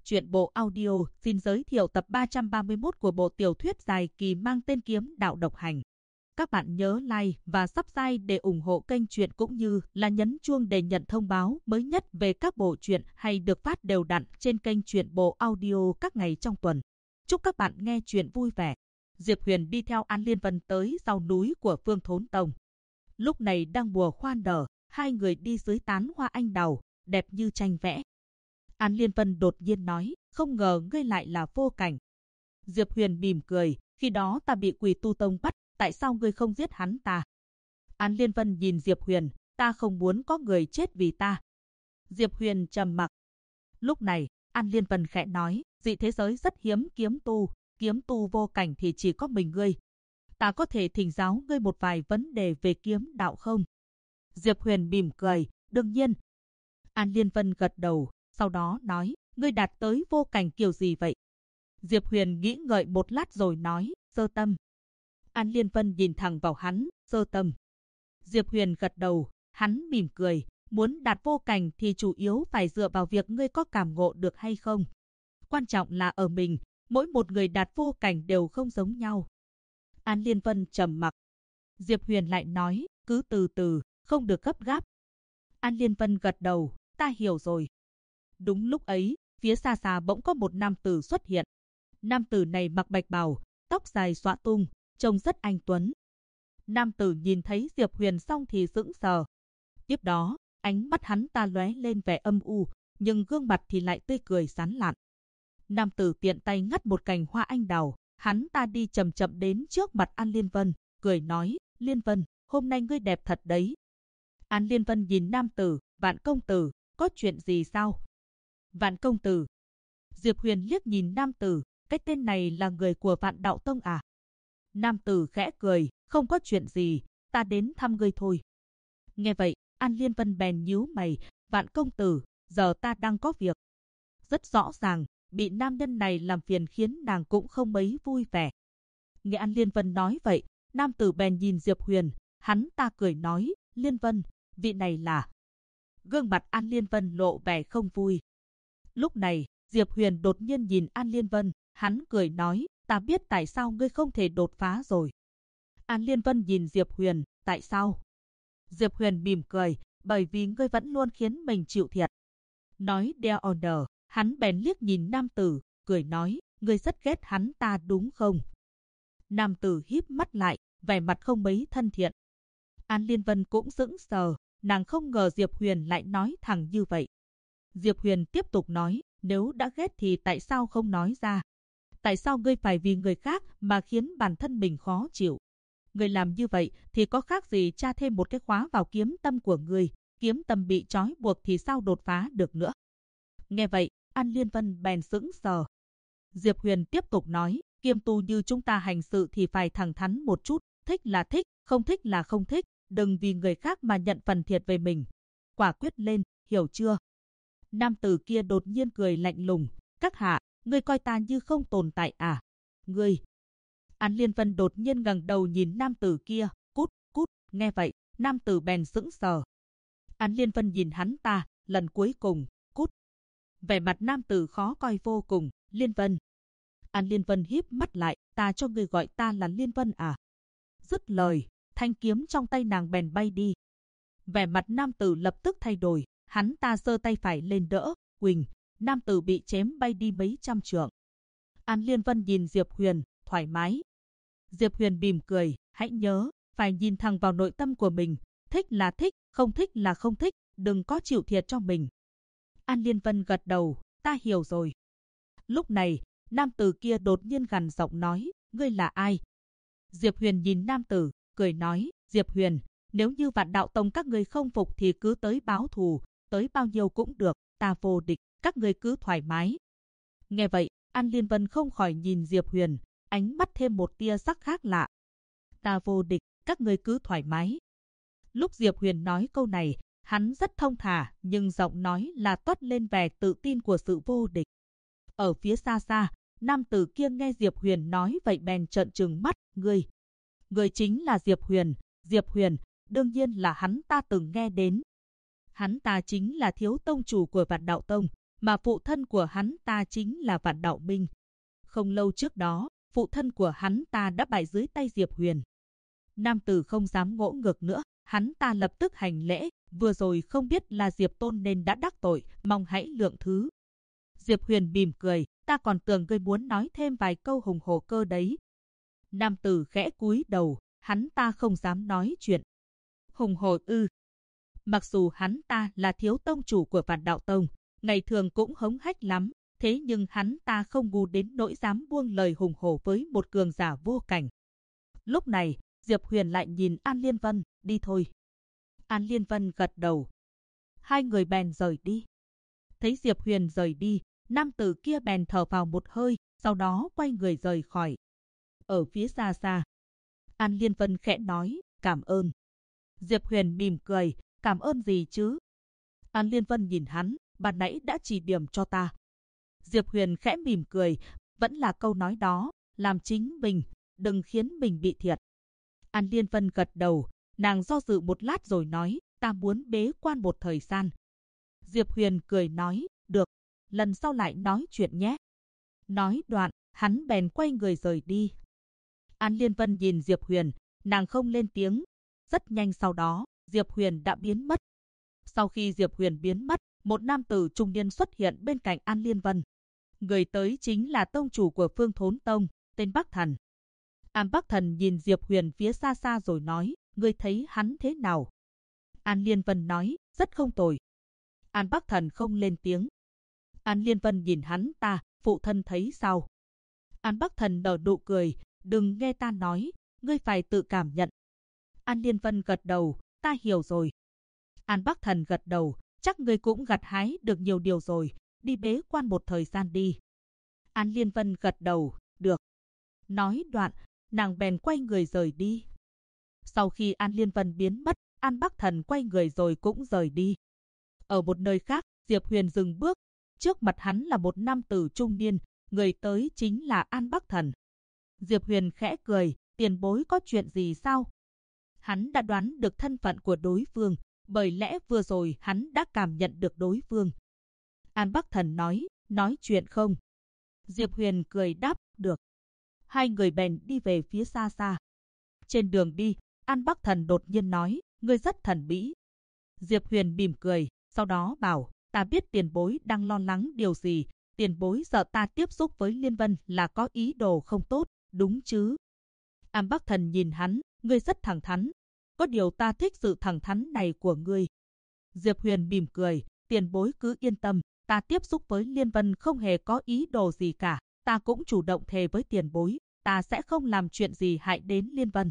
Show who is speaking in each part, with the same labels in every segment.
Speaker 1: Truyện bộ audio xin giới thiệu tập 331 của bộ tiểu thuyết dài kỳ mang tên Kiếm Đạo Độc Hành. Các bạn nhớ like và subscribe để ủng hộ kênh truyện cũng như là nhấn chuông để nhận thông báo mới nhất về các bộ truyện hay được phát đều đặn trên kênh truyện bộ audio các ngày trong tuần. Chúc các bạn nghe truyện vui vẻ. Diệp Huyền đi theo An Liên Vân tới sau núi của Phương Thốn Tông. Lúc này đang mùa hoa nở, hai người đi dưới tán hoa anh đào, đẹp như tranh vẽ. An Liên Vân đột nhiên nói, không ngờ ngươi lại là Vô Cảnh. Diệp Huyền mỉm cười, khi đó ta bị Quỷ Tu Tông bắt, tại sao ngươi không giết hắn ta? An Liên Vân nhìn Diệp Huyền, ta không muốn có người chết vì ta. Diệp Huyền trầm mặc. Lúc này, An Liên Vân khẽ nói, dị thế giới rất hiếm kiếm tu Vô Cảnh thì chỉ có mình ngươi. Ta có thể thỉnh giáo ngươi một vài vấn đề về kiếm đạo không? Diệp Huyền mỉm cười, đương nhiên. An Liên Vân gật đầu, sau đó nói, ngươi đạt tới Vô Cảnh kiểu gì vậy? Diệp Huyền nghĩ ngợi một lát rồi nói, sơ tâm. An Liên Vân nhìn thẳng vào hắn, sơ tâm. Diệp Huyền gật đầu, hắn mỉm cười, muốn đạt Vô Cảnh thì chủ yếu phải dựa vào việc ngươi có cảm ngộ được hay không. Quan trọng là ở mình, mỗi một người đạt Vô Cảnh đều không giống nhau. An Liên Vân trầm mặc. Diệp Huyền lại nói, cứ từ từ, không được gấp gáp. An Liên Vân gật đầu, ta hiểu rồi. Đúng lúc ấy, phía xa xa bỗng có một nam tử xuất hiện. Nam tử này mặc bạch bào, tóc dài xõa tung, trông rất anh tuấn. Nam tử nhìn thấy Diệp Huyền xong thì sững sờ. Tiếp đó, ánh mắt hắn ta lóe lên vẻ âm u, nhưng gương mặt thì lại tươi cười sán lạn. Nam tử tiện tay ngắt một cành hoa anh đào, hắn ta đi chậm chậm đến trước mặt An Liên Vân, cười nói, Liên Vân, hôm nay ngươi đẹp thật đấy. An Liên Vân nhìn nam tử, Vạn công tử, có chuyện gì sao? Vạn công tử. Diệp Huyền liếc nhìn nam tử, cái tên này là người của Vạn Đạo Tông à? Nam tử khẽ cười, không có chuyện gì, ta đến thăm ngươi thôi. Nghe vậy, An Liên Vân bèn nhíu mày, Vạn công tử, giờ ta đang có việc. Rất rõ ràng, bị nam nhân này làm phiền khiến nàng cũng không mấy vui vẻ. Nghe An Liên Vân nói vậy, nam tử bèn nhìn Diệp Huyền, hắn ta cười nói, Liên Vân, vị này là... Gương mặt An Liên Vân lộ vẻ không vui. Lúc này, Diệp Huyền đột nhiên nhìn An Liên Vân, hắn cười nói, ta biết tại sao ngươi không thể đột phá rồi. An Liên Vân nhìn Diệp Huyền, tại sao? Diệp Huyền mỉm cười, bởi vì ngươi vẫn luôn khiến mình chịu thiệt. Nói đeo honor, hắn bèn liếc nhìn nam tử, cười nói, ngươi rất ghét hắn ta đúng không? Nam tử híp mắt lại, vẻ mặt không mấy thân thiện. An Liên Vân cũng sững sờ, nàng không ngờ Diệp Huyền lại nói thẳng như vậy. Diệp Huyền tiếp tục nói, nếu đã ghét thì tại sao không nói ra? Tại sao ngươi phải vì người khác mà khiến bản thân mình khó chịu? Ngươi làm như vậy thì có khác gì tra thêm một cái khóa vào kiếm tâm của ngươi, kiếm tâm bị trói buộc thì sao đột phá được nữa? Nghe vậy, An Liên Vân bèn sững sờ. Diệp Huyền tiếp tục nói, kiêm tu như chúng ta hành sự thì phải thẳng thắn một chút, thích là thích, không thích là không thích, đừng vì người khác mà nhận phần thiệt về mình. Quả quyết lên, hiểu chưa? Nam tử kia đột nhiên cười lạnh lùng, các hạ, ngươi coi ta như không tồn tại à? Ngươi... An Liên Vân đột nhiên ngẩng đầu nhìn nam tử kia, cút, nghe vậy, nam tử bèn sững sờ. An Liên Vân nhìn hắn ta, lần cuối cùng, cút. Vẻ mặt nam tử khó coi vô cùng, Liên Vân. An Liên Vân híp mắt lại, ta cho ngươi gọi ta là Liên Vân à? Dứt lời, thanh kiếm trong tay nàng bèn bay đi. Vẻ mặt nam tử lập tức thay đổi, hắn ta giơ tay phải lên đỡ, huỳnh, nam tử bị chém bay đi mấy trăm trượng. An Liên Vân nhìn Diệp Huyền, thoải mái. Diệp Huyền mỉm cười, hãy nhớ, phải nhìn thẳng vào nội tâm của mình, thích là thích, không thích là không thích, đừng có chịu thiệt cho mình. An Liên Vân gật đầu, ta hiểu rồi. Lúc này, nam tử kia đột nhiên gằn giọng nói, ngươi là ai? Diệp Huyền nhìn nam tử, cười nói, Diệp Huyền, nếu như Vạn Đạo Tông các ngươi không phục thì cứ tới báo thù, tới bao nhiêu cũng được, ta vô địch, các ngươi cứ thoải mái. Nghe vậy, An Liên Vân không khỏi nhìn Diệp Huyền, ánh mắt thêm một tia sắc khác lạ. Ta vô địch, các ngươi cứ thoải mái. Lúc Diệp Huyền nói câu này, hắn rất thông thả, nhưng giọng nói là toát lên vẻ tự tin của sự vô địch. Ở phía xa xa, nam tử kia nghe Diệp Huyền nói vậy bèn trợn trừng mắt, người chính là Diệp Huyền, đương nhiên là hắn ta từng nghe đến. Hắn ta chính là thiếu tông chủ của Vạn Đạo Tông, mà phụ thân của hắn ta chính là Vạn Đạo Minh. Không lâu trước đó, phụ thân của hắn ta đã bại dưới tay Diệp Huyền. Nam tử không dám ngỗ ngược nữa, hắn ta lập tức hành lễ, vừa rồi không biết là Diệp Tôn nên đã đắc tội, mong hãy lượng thứ. Diệp Huyền mỉm cười, ta còn tưởng ngươi muốn nói thêm vài câu hùng hổ cơ đấy. Nam tử khẽ cúi đầu, hắn ta không dám nói chuyện. Hùng hổ ư? Mặc dù hắn ta là thiếu tông chủ của Vạn Đạo Tông, ngày thường cũng hống hách lắm, thế nhưng hắn ta không ngu đến nỗi dám buông lời hùng hổ với một cường giả vô cảnh. Lúc này, Diệp Huyền lại nhìn An Liên Vân, đi thôi. An Liên Vân gật đầu. Hai người bèn rời đi. Thấy Diệp Huyền rời đi, nam tử kia bèn thở vào một hơi, sau đó quay người rời khỏi. Ở phía xa xa, An Liên Vân khẽ nói, cảm ơn. Diệp Huyền mỉm cười, cảm ơn gì chứ? An Liên Vân nhìn hắn, ban nãy đã chỉ điểm cho ta. Diệp Huyền khẽ mỉm cười, vẫn là câu nói đó, làm chính mình, đừng khiến mình bị thiệt. An Liên Vân gật đầu, nàng do dự một lát rồi nói, ta muốn bế quan một thời gian. Diệp Huyền cười nói, được, lần sau lại nói chuyện nhé. Nói đoạn, hắn bèn quay người rời đi. An Liên Vân nhìn Diệp Huyền, nàng không lên tiếng. Rất nhanh sau đó, Diệp Huyền đã biến mất. Sau khi Diệp Huyền biến mất, một nam tử trung niên xuất hiện bên cạnh An Liên Vân. Người tới chính là tông chủ của Phương Thốn Tông, tên Bắc Thần. An Bắc Thần nhìn Diệp Huyền phía xa xa rồi nói, ngươi thấy hắn thế nào? An Liên Vân nói, rất không tồi. An Bắc Thần không lên tiếng. An Liên Vân nhìn hắn ta, phụ thân thấy sao? An Bắc Thần nở nụ cười, đừng nghe ta nói, ngươi phải tự cảm nhận. An Liên Vân gật đầu, ta hiểu rồi. An Bắc Thần gật đầu, chắc ngươi cũng gặt hái được nhiều điều rồi, đi bế quan một thời gian đi. An Liên Vân gật đầu, được. Nói đoạn, nàng bèn quay người rời đi. Sau khi An Liên Vân biến mất, An Bắc Thần quay người rồi cũng rời đi. Ở một nơi khác, Diệp Huyền dừng bước. Trước mặt hắn là một nam tử trung niên, người tới chính là An Bắc Thần. Diệp Huyền khẽ cười, tiền bối có chuyện gì sao? Hắn đã đoán được thân phận của đối phương, bởi lẽ vừa rồi hắn đã cảm nhận được đối phương. An Bắc Thần nói chuyện không? Diệp Huyền cười đáp, được. Hai người bèn đi về phía xa xa. Trên đường đi, An Bắc Thần đột nhiên nói, ngươi rất thần bí. Diệp Huyền mỉm cười, sau đó bảo, ta biết tiền bối đang lo lắng điều gì, tiền bối sợ ta tiếp xúc với Liên Vân là có ý đồ không tốt, đúng chứ? An Bắc Thần nhìn hắn, ngươi rất thẳng thắn, có điều ta thích sự thẳng thắn này của ngươi. Diệp Huyền mỉm cười, tiền bối cứ yên tâm, ta tiếp xúc với Liên Vân không hề có ý đồ gì cả, ta cũng chủ động thề với tiền bối, ta sẽ không làm chuyện gì hại đến Liên Vân.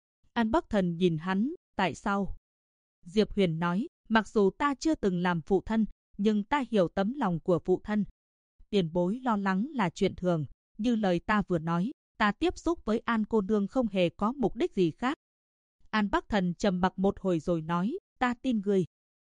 Speaker 1: An Bắc Thần nhìn hắn, tại sao? Diệp Huyền nói, mặc dù ta chưa từng làm phụ thân, nhưng ta hiểu tấm lòng của phụ thân. Tiền bối lo lắng là chuyện thường, như lời ta vừa nói, ta tiếp xúc với An cô nương không hề có mục đích gì khác. An Bắc Thần trầm mặc một hồi rồi nói, ta tin ngươi.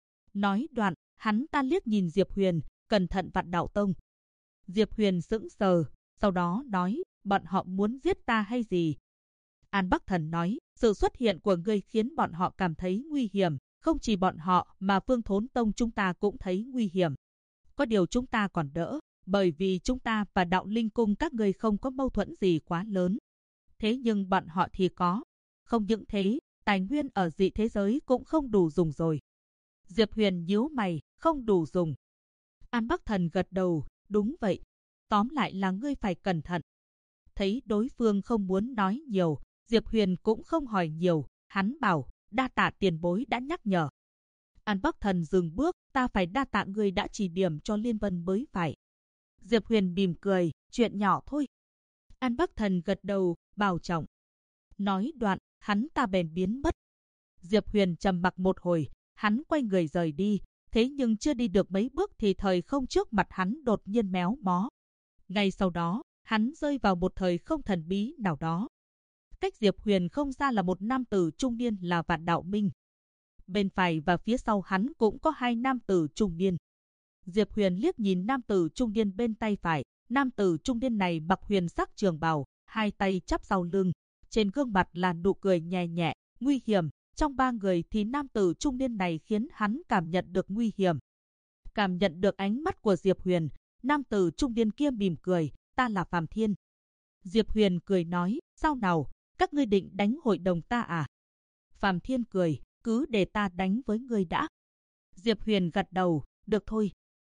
Speaker 1: Nói đoạn, hắn ta liếc nhìn Diệp Huyền, cẩn thận Vạn Đạo Tông. Diệp Huyền sững sờ, sau đó nói, bọn họ muốn giết ta hay gì? An Bắc Thần nói, sự xuất hiện của ngươi khiến bọn họ cảm thấy nguy hiểm, không chỉ bọn họ mà Phương Thốn Tông chúng ta cũng thấy nguy hiểm. Có điều chúng ta còn đỡ, bởi vì chúng ta và Đạo Linh Cung các ngươi không có mâu thuẫn gì quá lớn. Thế nhưng bọn họ thì có. Không những thế, tài nguyên ở dị thế giới cũng không đủ dùng rồi. Diệp Huyền nhíu mày, không đủ dùng. An Bắc Thần gật đầu, đúng vậy. Tóm lại là ngươi phải cẩn thận. Thấy đối phương không muốn nói nhiều, Diệp Huyền cũng không hỏi nhiều, hắn bảo, đa tạ tiền bối đã nhắc nhở. An Bắc Thần dừng bước, ta phải đa tạ ngươi đã chỉ điểm cho Liên Vân mới phải. Diệp Huyền mỉm cười, chuyện nhỏ thôi. An Bắc Thần gật đầu, bảo trọng. Nói đoạn, hắn ta bèn biến mất. Diệp Huyền trầm mặc một hồi, hắn quay người rời đi, thế nhưng chưa đi được mấy bước thì thời không trước mặt hắn đột nhiên méo mó. Ngay sau đó, hắn rơi vào một thời không thần bí nào đó. Cách Diệp Huyền không xa là một nam tử trung niên là Vạn Đạo Minh. Bên phải và phía sau hắn cũng có hai nam tử trung niên. Diệp Huyền liếc nhìn nam tử trung niên bên tay phải, nam tử trung niên này mặc huyền sắc trường bào, hai tay chắp sau lưng, trên gương mặt là nụ cười nhẹ nhẹ, nguy hiểm. Trong ba người thì nam tử trung niên này khiến hắn cảm nhận được nguy hiểm. Cảm nhận được ánh mắt của Diệp Huyền, nam tử trung niên kia mỉm cười, ta là Phàm Thiên. Diệp Huyền cười nói, sao nào, các ngươi định đánh hội đồng ta à? Phàm Thiên cười, cứ để ta đánh với ngươi đã. Diệp Huyền gật đầu, được thôi.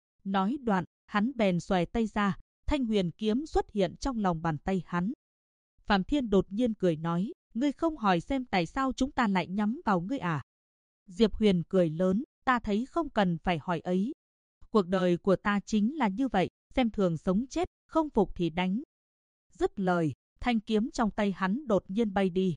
Speaker 1: Nói đoạn, hắn bèn xòe tay ra, thanh huyền kiếm xuất hiện trong lòng bàn tay hắn. Phàm Thiên đột nhiên cười nói, ngươi không hỏi xem tại sao chúng ta lại nhắm vào ngươi à? Diệp Huyền cười lớn, ta thấy không cần phải hỏi ấy. Cuộc đời của ta chính là như vậy, xem thường sống chết, không phục thì đánh. Dứt lời, thanh kiếm trong tay hắn đột nhiên bay đi.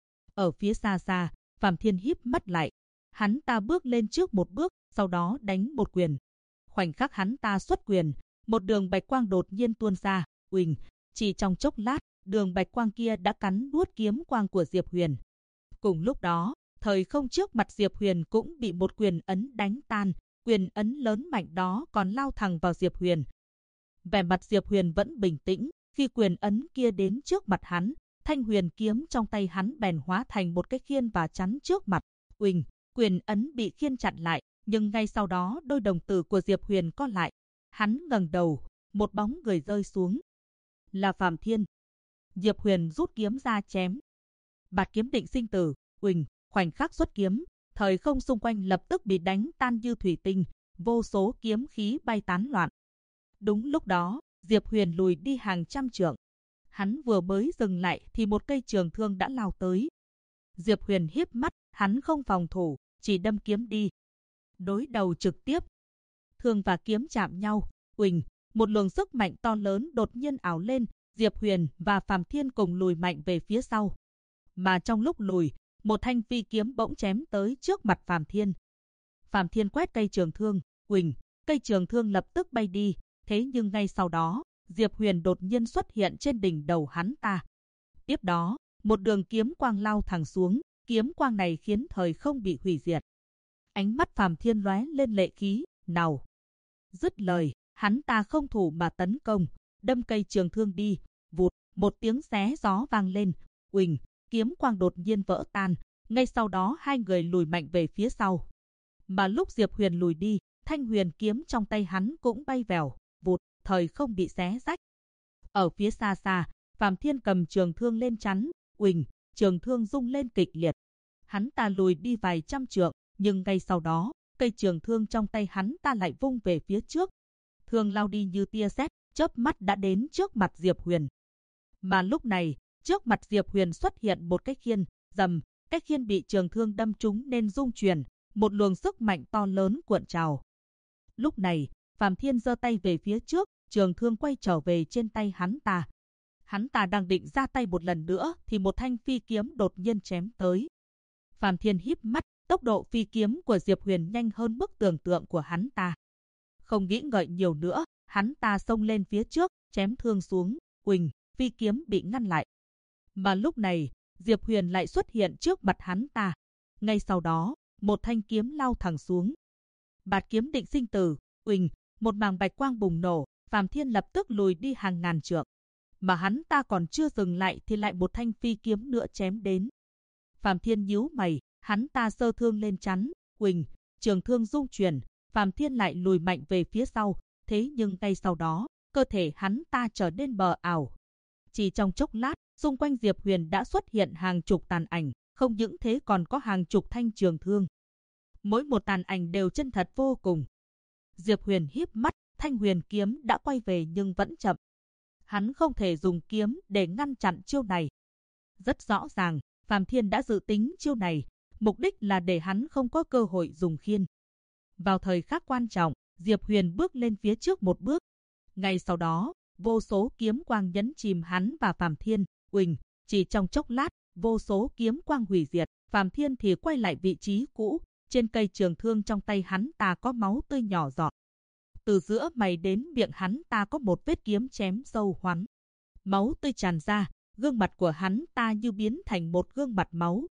Speaker 1: Ở phía xa xa, Phàm Thiên híp mắt lại. Hắn ta bước lên trước một bước, sau đó đánh một quyền. Khoảnh khắc hắn ta xuất quyền, một đường bạch quang đột nhiên tuôn ra, uỳnh, chỉ trong chốc lát, đường bạch quang kia đã cắn nuốt kiếm quang của Diệp Huyền. Cùng lúc đó, thời không trước mặt Diệp Huyền cũng bị một quyền ấn đánh tan, quyền ấn lớn mạnh đó còn lao thẳng vào Diệp Huyền. Vẻ mặt Diệp Huyền vẫn bình tĩnh, khi quyền ấn kia đến trước mặt hắn, thanh huyền kiếm trong tay hắn bèn hóa thành một cái khiên và chắn trước mặt. Uỳnh, quyền ấn bị khiên chặn lại, nhưng ngay sau đó đôi đồng tử của Diệp Huyền co lại. Hắn ngẩng đầu, một bóng người rơi xuống. Là Phàm Thiên. Diệp Huyền rút kiếm ra chém. Bạt kiếm định sinh tử, uỳnh, khoảnh khắc xuất kiếm, thời không xung quanh lập tức bị đánh tan như thủy tinh, vô số kiếm khí bay tán loạn. Đúng lúc đó, Diệp Huyền lùi đi hàng trăm trượng. Hắn vừa mới dừng lại thì một cây trường thương đã lao tới. Diệp Huyền híp mắt, hắn không phòng thủ, chỉ đâm kiếm đi. Đối đầu trực tiếp. Thương và kiếm chạm nhau, uỳnh, một luồng sức mạnh to lớn đột nhiên ảo lên, Diệp Huyền và Phàm Thiên cùng lùi mạnh về phía sau. Mà trong lúc lùi, một thanh phi kiếm bỗng chém tới trước mặt Phàm Thiên. Phàm Thiên quét cây trường thương, uỳnh, cây trường thương lập tức bay đi, thế nhưng ngay sau đó, Diệp Huyền đột nhiên xuất hiện trên đỉnh đầu hắn ta. Tiếp đó, một đường kiếm quang lao thẳng xuống, kiếm quang này khiến thời không bị hủy diệt. Ánh mắt Phàm Thiên lóe lên lệ khí, nào. Dứt lời, hắn ta không thủ mà tấn công, đâm cây trường thương đi, vụt, một tiếng xé gió vang lên, uỳnh, kiếm quang đột nhiên vỡ tan, ngay sau đó hai người lùi mạnh về phía sau. Mà lúc Diệp Huyền lùi đi, thanh huyền kiếm trong tay hắn cũng bay vèo, vụt, thời không bị xé rách. Ở phía xa xa, Phàm Thiên cầm trường thương lên chắn, uỳnh, trường thương rung lên kịch liệt. Hắn ta lùi đi vài trăm trượng, nhưng ngay sau đó, cây trường thương trong tay hắn ta lại vung về phía trước. Thương lao đi như tia sét, chớp mắt đã đến trước mặt Diệp Huyền. Mà lúc này, trước mặt Diệp Huyền xuất hiện một cái khiên, rầm, cái khiên bị trường thương đâm trúng nên rung chuyển, một luồng sức mạnh to lớn cuộn trào. Lúc này, Phàm Thiên giơ tay về phía trước, trường thương quay trở về trên tay hắn ta. Hắn ta đang định ra tay một lần nữa thì một thanh phi kiếm đột nhiên chém tới. Phàm Thiên híp mắt, tốc độ phi kiếm của Diệp Huyền nhanh hơn mức tưởng tượng của hắn ta. Không nghĩ ngợi nhiều nữa, hắn ta xông lên phía trước, chém thương xuống, uỳnh, phi kiếm bị ngăn lại. Mà lúc này, Diệp Huyền lại xuất hiện trước mặt hắn ta. Ngay sau đó, một thanh kiếm lao thẳng xuống. Bạt kiếm định sinh tử, uỳnh, một màng bạch quang bùng nổ, Phàm Thiên lập tức lùi đi hàng ngàn trượng. Mà hắn ta còn chưa dừng lại thì lại một thanh phi kiếm nữa chém đến. Phàm Thiên nhíu mày, hắn ta giơ thương lên chắn, uỳnh, trường thương rung chuyển, Phàm Thiên lại lùi mạnh về phía sau, thế nhưng ngay sau đó, cơ thể hắn ta trở nên mờ ảo. Chỉ trong chốc lát, xung quanh Diệp Huyền đã xuất hiện hàng chục tàn ảnh, không những thế còn có hàng chục thanh trường thương. Mỗi một tàn ảnh đều chân thật vô cùng. Diệp Huyền híp mắt, thanh huyền kiếm đã quay về nhưng vẫn chậm. Hắn không thể dùng kiếm để ngăn chặn chiêu này. Rất rõ ràng, Phàm Thiên đã dự tính chiêu này, mục đích là để hắn không có cơ hội dùng khiên. Vào thời khắc quan trọng, Diệp Huyền bước lên phía trước một bước. Ngay sau đó, vô số kiếm quang nhấn chìm hắn và Phàm Thiên, uỳnh, chỉ trong chốc lát, vô số kiếm quang hủy diệt, Phàm Thiên thì quay lại vị trí cũ, trên cây trường thương trong tay hắn ta có máu tươi nhỏ giọt. Từ giữa mày đến miệng hắn ta có một vết kiếm chém sâu hoắm. Máu tươi tràn ra, gương mặt của hắn ta như biến thành một gương mặt máu.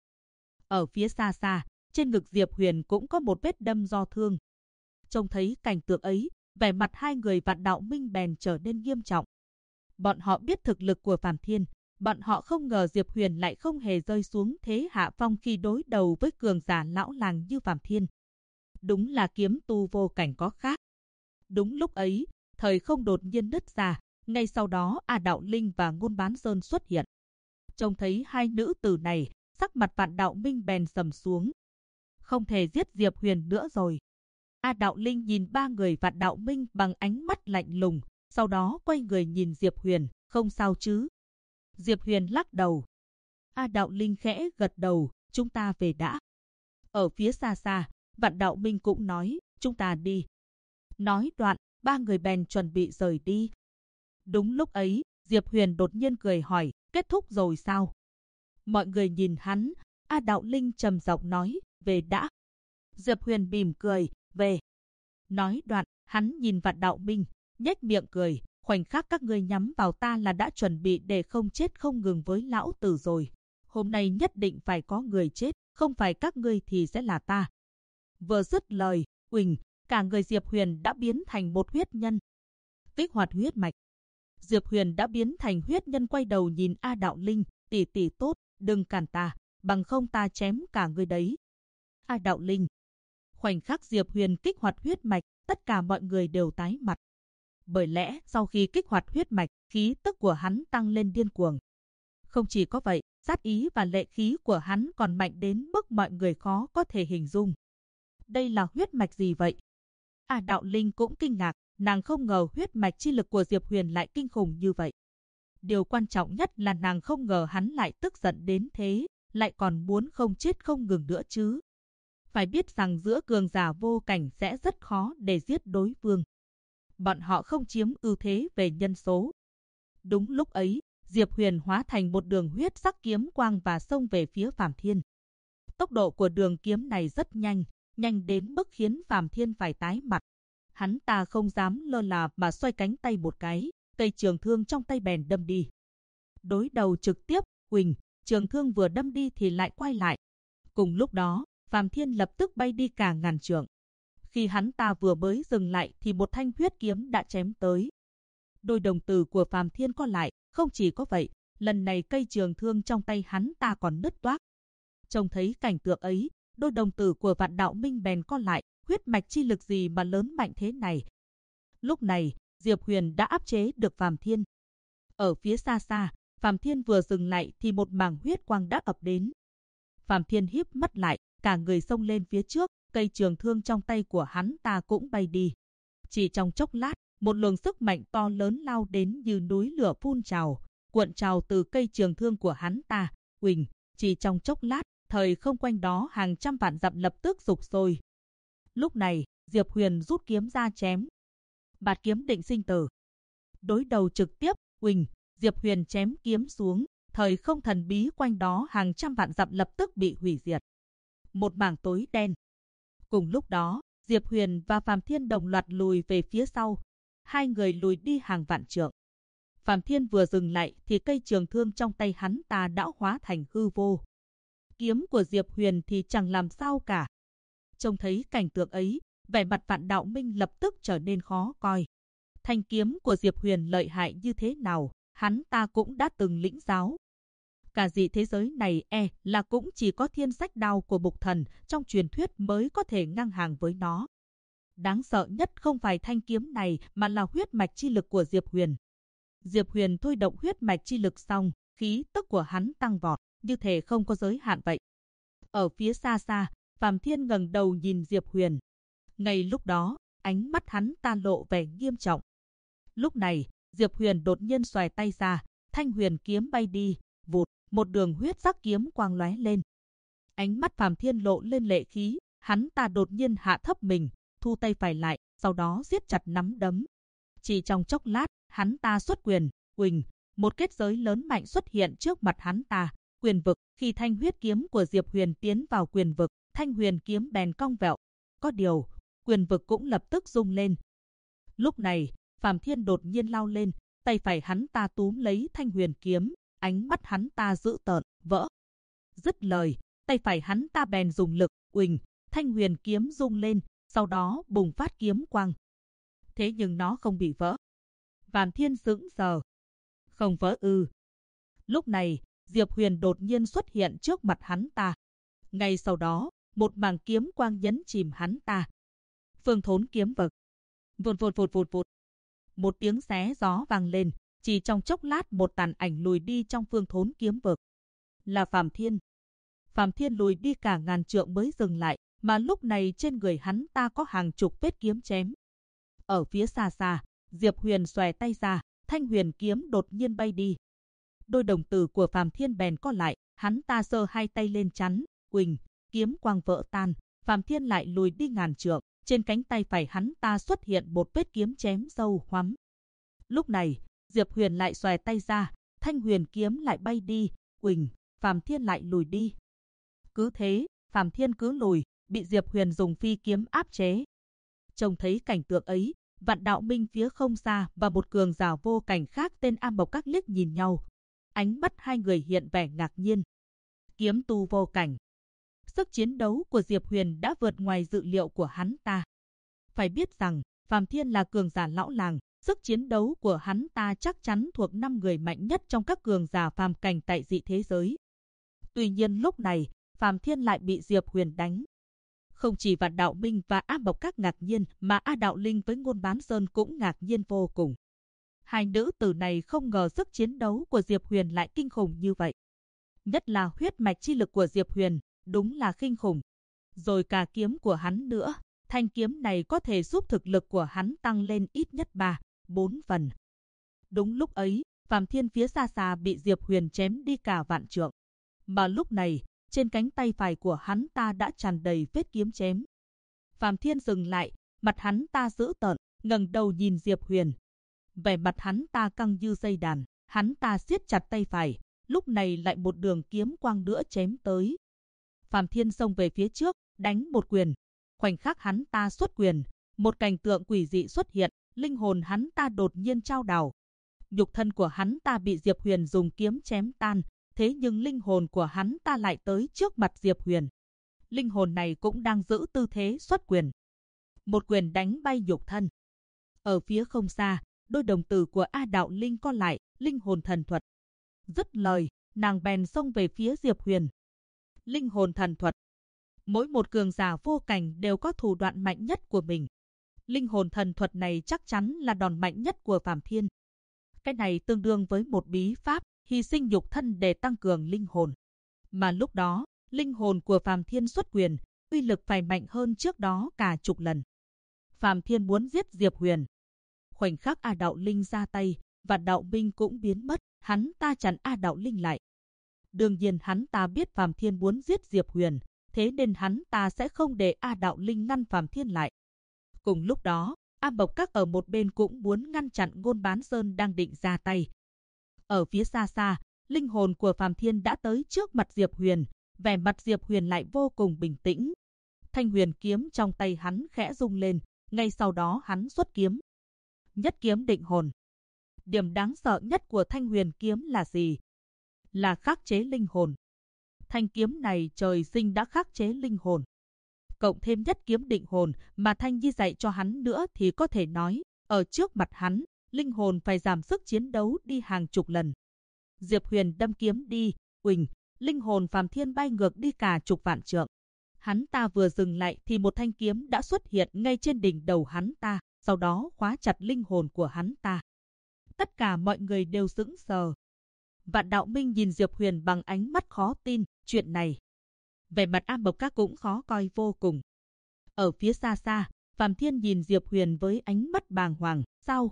Speaker 1: Ở phía xa xa, trên ngực Diệp Huyền cũng có một vết đâm do thương. Trông thấy cảnh tượng ấy, vẻ mặt hai người Vạn Đạo Minh bèn trở nên nghiêm trọng. Bọn họ biết thực lực của Phàm Thiên, bọn họ không ngờ Diệp Huyền lại không hề rơi xuống thế hạ phong khi đối đầu với cường giả lão làng như Phàm Thiên. Đúng là kiếm tu vô cảnh có khác. Đúng lúc ấy, thời không đột nhiên nứt ra, ngay sau đó A Đạo Linh và Ngôn Bán Sơn xuất hiện. Trông thấy hai nữ tử này, sắc mặt Vạn Đạo Minh bèn sầm xuống. Không thể giết Diệp Huyền nữa rồi. A Đạo Linh nhìn ba người Vạn Đạo Minh bằng ánh mắt lạnh lùng, sau đó quay người nhìn Diệp Huyền, không sao chứ? Diệp Huyền lắc đầu. A Đạo Linh khẽ gật đầu, chúng ta về đã. Ở phía xa xa, Vạn Đạo Minh cũng nói, chúng ta đi. Nói đoạn, ba người bèn chuẩn bị rời đi. Đúng lúc ấy, Diệp Huyền đột nhiên cười hỏi, kết thúc rồi sao? Mọi người nhìn hắn, A Đạo Linh trầm giọng nói, về đã. Diệp Huyền mỉm cười, về. Nói đoạn, hắn nhìn Vạn Đạo Minh, nhếch miệng cười, khoảnh khắc các ngươi nhắm vào ta là đã chuẩn bị để không chết không ngừng với lão tử rồi. Hôm nay nhất định phải có người chết, không phải các ngươi thì sẽ là ta. Vừa dứt lời, uỳnh, cả người Diệp Huyền đã biến thành một huyết nhân. Kích hoạt huyết mạch. Diệp Huyền đã biến thành huyết nhân, quay đầu nhìn A Đạo Linh, tỷ tỷ tốt, đừng cản ta, bằng không ta chém cả ngươi đấy. A Đạo Linh. Khoảnh khắc Diệp Huyền kích hoạt huyết mạch, tất cả mọi người đều tái mặt. Bởi lẽ sau khi kích hoạt huyết mạch, khí tức của hắn tăng lên điên cuồng. Không chỉ có vậy, sát ý và lệ khí của hắn còn mạnh đến mức mọi người khó có thể hình dung. Đây là huyết mạch gì vậy? A Đạo Linh cũng kinh ngạc, nàng không ngờ huyết mạch chi lực của Diệp Huyền lại kinh khủng như vậy. Điều quan trọng nhất là nàng không ngờ hắn lại tức giận đến thế, lại còn muốn không chết không ngừng nữa chứ. Phải biết rằng giữa cường giả vô cảnh sẽ rất khó để giết đối phương. Bọn họ không chiếm ưu thế về nhân số. Đúng lúc ấy, Diệp Huyền hóa thành một đường huyết sắc kiếm quang và xông về phía Phàm Thiên. Tốc độ của đường kiếm này rất nhanh, nhanh đến mức khiến Phàm Thiên phải tái mặt. Hắn ta không dám lơ là mà xoay cánh tay một cái, cây trường thương trong tay bèn đâm đi. Đối đầu trực tiếp, huỳnh, trường thương vừa đâm đi thì lại quay lại. Cùng lúc đó, Phàm Thiên lập tức bay đi cả ngàn trượng. Khi hắn ta vừa mới dừng lại thì một thanh huyết kiếm đã chém tới. Đôi đồng tử của Phàm Thiên co lại, không chỉ có vậy, lần này cây trường thương trong tay hắn ta còn nứt toác. Trông thấy cảnh tượng ấy, đôi đồng tử của Vạn Đạo Minh bèn co lại, huyết mạch chi lực gì mà lớn mạnh thế này. Lúc này, Diệp Huyền đã áp chế được Phàm Thiên. Ở phía xa xa, Phàm Thiên vừa dừng lại thì một mảng huyết quang đã ập đến. Phàm Thiên híp mắt lại, cả người xông lên phía trước, cây trường thương trong tay của hắn ta cũng bay đi. Chỉ trong chốc lát, một luồng sức mạnh to lớn lao đến như núi lửa phun trào, cuộn trào từ cây trường thương của hắn ta. Huỳnh, chỉ trong chốc lát, thời không quanh đó hàng trăm vạn dặm lập tức sục sôi. Lúc này, Diệp Huyền rút kiếm ra chém. Bạt kiếm định sinh tử. Đối đầu trực tiếp, huỳnh, Diệp Huyền chém kiếm xuống, thời không thần bí quanh đó hàng trăm vạn dặm lập tức bị hủy diệt. Một mảng tối đen. Cùng lúc đó, Diệp Huyền và Phàm Thiên đồng loạt lùi về phía sau. Hai người lùi đi hàng vạn trượng. Phàm Thiên vừa dừng lại thì cây trường thương trong tay hắn ta đã hóa thành hư vô. Kiếm của Diệp Huyền thì chẳng làm sao cả. Trông thấy cảnh tượng ấy, vẻ mặt Vạn Đạo Minh lập tức trở nên khó coi. Thanh kiếm của Diệp Huyền lợi hại như thế nào, hắn ta cũng đã từng lĩnh giáo. Cả dị thế giới này là cũng chỉ có thiên sách đao của Bục Thần trong truyền thuyết mới có thể ngang hàng với nó. Đáng sợ nhất không phải thanh kiếm này mà là huyết mạch chi lực của Diệp Huyền. Diệp Huyền thôi động huyết mạch chi lực xong, khí tức của hắn tăng vọt, như thể không có giới hạn vậy. Ở phía xa xa, Phàm Thiên ngẩng đầu nhìn Diệp Huyền. Ngay lúc đó, ánh mắt hắn ta lộ vẻ nghiêm trọng. Lúc này, Diệp Huyền đột nhiên xoài tay ra, thanh huyền kiếm bay đi, vụt, một đường huyết sắc kiếm quang lóe lên. Ánh mắt Phàm Thiên lộ lên lệ khí, hắn ta đột nhiên hạ thấp mình, thu tay phải lại, sau đó siết chặt nắm đấm. Chỉ trong chốc lát, hắn ta xuất quyền, huỳnh, một kết giới lớn mạnh xuất hiện trước mặt hắn ta, quyền vực. Khi thanh huyết kiếm của Diệp Huyền tiến vào quyền vực, thanh huyền kiếm bèn cong vẹo. Có điều, quyền vực cũng lập tức rung lên. Lúc này, Phàm Thiên đột nhiên lao lên, tay phải hắn ta túm lấy thanh huyền kiếm, ánh mắt hắn ta dữ tợn, vỡ. Dứt lời, tay phải hắn ta bèn dùng lực, uỳnh, thanh huyền kiếm rung lên, sau đó bùng phát kiếm quang. Thế nhưng nó không bị vỡ. Phàm Thiên sững sờ. Không vỡ ư? Lúc này, Diệp Huyền đột nhiên xuất hiện trước mặt hắn ta. Ngay sau đó, một mảng kiếm quang nhấn chìm hắn ta. Phương Thốn kiếm vực. Vụt vụt vụt vụt vụt. Một tiếng xé gió vang lên, chỉ trong chốc lát một tàn ảnh lùi đi trong phương thốn kiếm vực. Là Phàm Thiên. Phàm Thiên lùi đi cả ngàn trượng mới dừng lại, mà lúc này trên người hắn ta có hàng chục vết kiếm chém. Ở phía xa xa, Diệp Huyền xòe tay ra, thanh huyền kiếm đột nhiên bay đi. Đôi đồng tử của Phàm Thiên bèn co lại, hắn ta giơ hai tay lên chắn, quỳnh, kiếm quang vỡ tan, Phàm Thiên lại lùi đi ngàn trượng, trên cánh tay phải hắn ta xuất hiện một vết kiếm chém sâu hoắm. Lúc này, Diệp Huyền lại xòe tay ra, thanh huyền kiếm lại bay đi, quỳnh, Phàm Thiên lại lùi đi. Cứ thế, Phàm Thiên cứ lùi, bị Diệp Huyền dùng phi kiếm áp chế. Trông thấy cảnh tượng ấy, Vạn Đạo Minh phía không xa và một cường giả vô cảnh khác tên A Mộc Các liếc nhìn nhau. Ánh mắt hai người hiện vẻ ngạc nhiên. Kiếm tu vô cảnh. Sức chiến đấu của Diệp Huyền đã vượt ngoài dự liệu của hắn ta. Phải biết rằng, Phàm Thiên là cường giả lão làng, sức chiến đấu của hắn ta chắc chắn thuộc 5 người mạnh nhất trong các cường giả phàm cảnh tại dị thế giới. Tuy nhiên lúc này, Phàm Thiên lại bị Diệp Huyền đánh. Không chỉ Vạn Đạo Minh và A Mộc Các ngạc nhiên, mà A Đạo Linh với Ngôn Bán Sơn cũng ngạc nhiên vô cùng. Hai nữ tử này không ngờ sức chiến đấu của Diệp Huyền lại kinh khủng như vậy. Nhất là huyết mạch chi lực của Diệp Huyền, đúng là kinh khủng. Rồi cả kiếm của hắn nữa, thanh kiếm này có thể giúp thực lực của hắn tăng lên ít nhất 3-4 phần. Đúng lúc ấy, Phàm Thiên phía xa xa bị Diệp Huyền chém đi cả vạn trượng. Mà lúc này, trên cánh tay phải của hắn ta đã tràn đầy vết kiếm chém. Phàm Thiên dừng lại, mặt hắn ta dữ tợn, ngẩng đầu nhìn Diệp Huyền. Vẻ mặt hắn ta căng như dây đàn, hắn ta siết chặt tay phải, lúc này lại một đường kiếm quang nữa chém tới. Phàm Thiên xông về phía trước, đánh một quyền. Khoảnh khắc hắn ta xuất quyền, một cảnh tượng quỷ dị xuất hiện, linh hồn hắn ta đột nhiên trao đảo. Nhục thân của hắn ta bị Diệp Huyền dùng kiếm chém tan, thế nhưng linh hồn của hắn ta lại tới trước mặt Diệp Huyền. Linh hồn này cũng đang giữ tư thế xuất quyền. Một quyền đánh bay nhục thân. Ở phía không xa, đôi đồng tử của A Đạo Linh co lại, linh hồn thần thuật. Dứt lời, nàng bèn xông về phía Diệp Huyền. Linh hồn thần thuật. Mỗi một cường giả vô cảnh đều có thủ đoạn mạnh nhất của mình. Linh hồn thần thuật này chắc chắn là đòn mạnh nhất của Phàm Thiên. Cái này tương đương với một bí pháp, hy sinh nhục thân để tăng cường linh hồn. Mà lúc đó, linh hồn của Phàm Thiên xuất quyền, uy lực phải mạnh hơn trước đó cả chục lần. Phàm Thiên muốn giết Diệp Huyền. Khoảnh khắc A Đạo Linh ra tay, và Đạo Minh cũng biến mất, hắn ta chặn A Đạo Linh lại. Đương nhiên hắn ta biết Phàm Thiên muốn giết Diệp Huyền, thế nên hắn ta sẽ không để A Đạo Linh ngăn Phàm Thiên lại. Cùng lúc đó, A Mộc Các ở một bên cũng muốn ngăn chặn Ngôn Bán Sơn đang định ra tay. Ở phía xa xa, linh hồn của Phàm Thiên đã tới trước mặt Diệp Huyền, vẻ mặt Diệp Huyền lại vô cùng bình tĩnh. Thanh huyền kiếm trong tay hắn khẽ rung lên, ngay sau đó hắn xuất kiếm. Nhất kiếm định hồn. Điểm đáng sợ nhất của thanh huyền kiếm là gì? Là khắc chế linh hồn. Thanh kiếm này trời sinh đã khắc chế linh hồn. Cộng thêm nhất kiếm định hồn mà Thanh Nhi dạy cho hắn nữa thì có thể nói, ở trước mặt hắn, linh hồn phải giảm sức chiến đấu đi hàng chục lần. Diệp Huyền đâm kiếm đi, uỳnh, linh hồn Phàm Thiên bay ngược đi cả chục vạn trượng. Hắn ta vừa dừng lại thì một thanh kiếm đã xuất hiện ngay trên đỉnh đầu hắn ta, sau đó khóa chặt linh hồn của hắn ta. Tất cả mọi người đều sững sờ. Vạn Đạo Minh nhìn Diệp Huyền bằng ánh mắt khó tin, chuyện này. Vẻ mặt A Mộc Các cũng khó coi vô cùng. Ở phía xa xa, Phàm Thiên nhìn Diệp Huyền với ánh mắt bàng hoàng,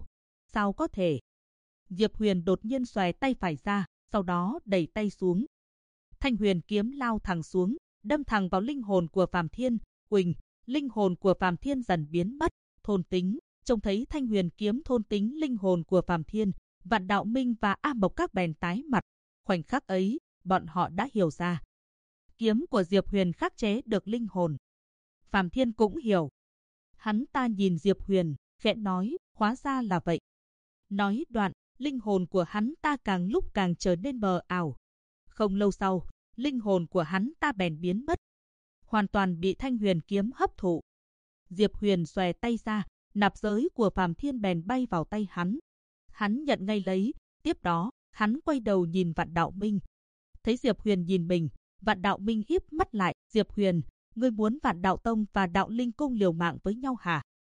Speaker 1: sao có thể? Diệp Huyền đột nhiên xòe tay phải ra, sau đó đẩy tay xuống. Thanh huyền kiếm lao thẳng xuống, đâm thẳng vào linh hồn của Phàm Thiên, uỳnh, linh hồn của Phàm Thiên dần biến mất, thôn tính. Trông thấy thanh huyền kiếm thôn tính linh hồn của Phàm Thiên, Vạn Đạo Minh và A Mộc Các bèn tái mặt. Khoảnh khắc ấy, bọn họ đã hiểu ra. Kiếm của Diệp Huyền khắc chế được linh hồn. Phàm Thiên cũng hiểu. Hắn ta nhìn Diệp Huyền, khẽ nói, hóa ra là vậy. Nói đoạn, linh hồn của hắn ta càng lúc càng trở nên mờ ảo. Không lâu sau, linh hồn của hắn ta bèn biến mất. Hoàn toàn bị thanh huyền kiếm hấp thụ. Diệp Huyền xòe tay ra, nạp giới của Phàm Thiên bèn bay vào tay hắn. Hắn nhận ngay lấy, tiếp đó, hắn quay đầu nhìn Vạn Đạo Minh. Thấy Diệp Huyền nhìn mình, Vạn Đạo Minh híp mắt lại, Diệp Huyền, ngươi muốn Vạn Đạo Tông và Đạo Linh Cung liều mạng với nhau hả?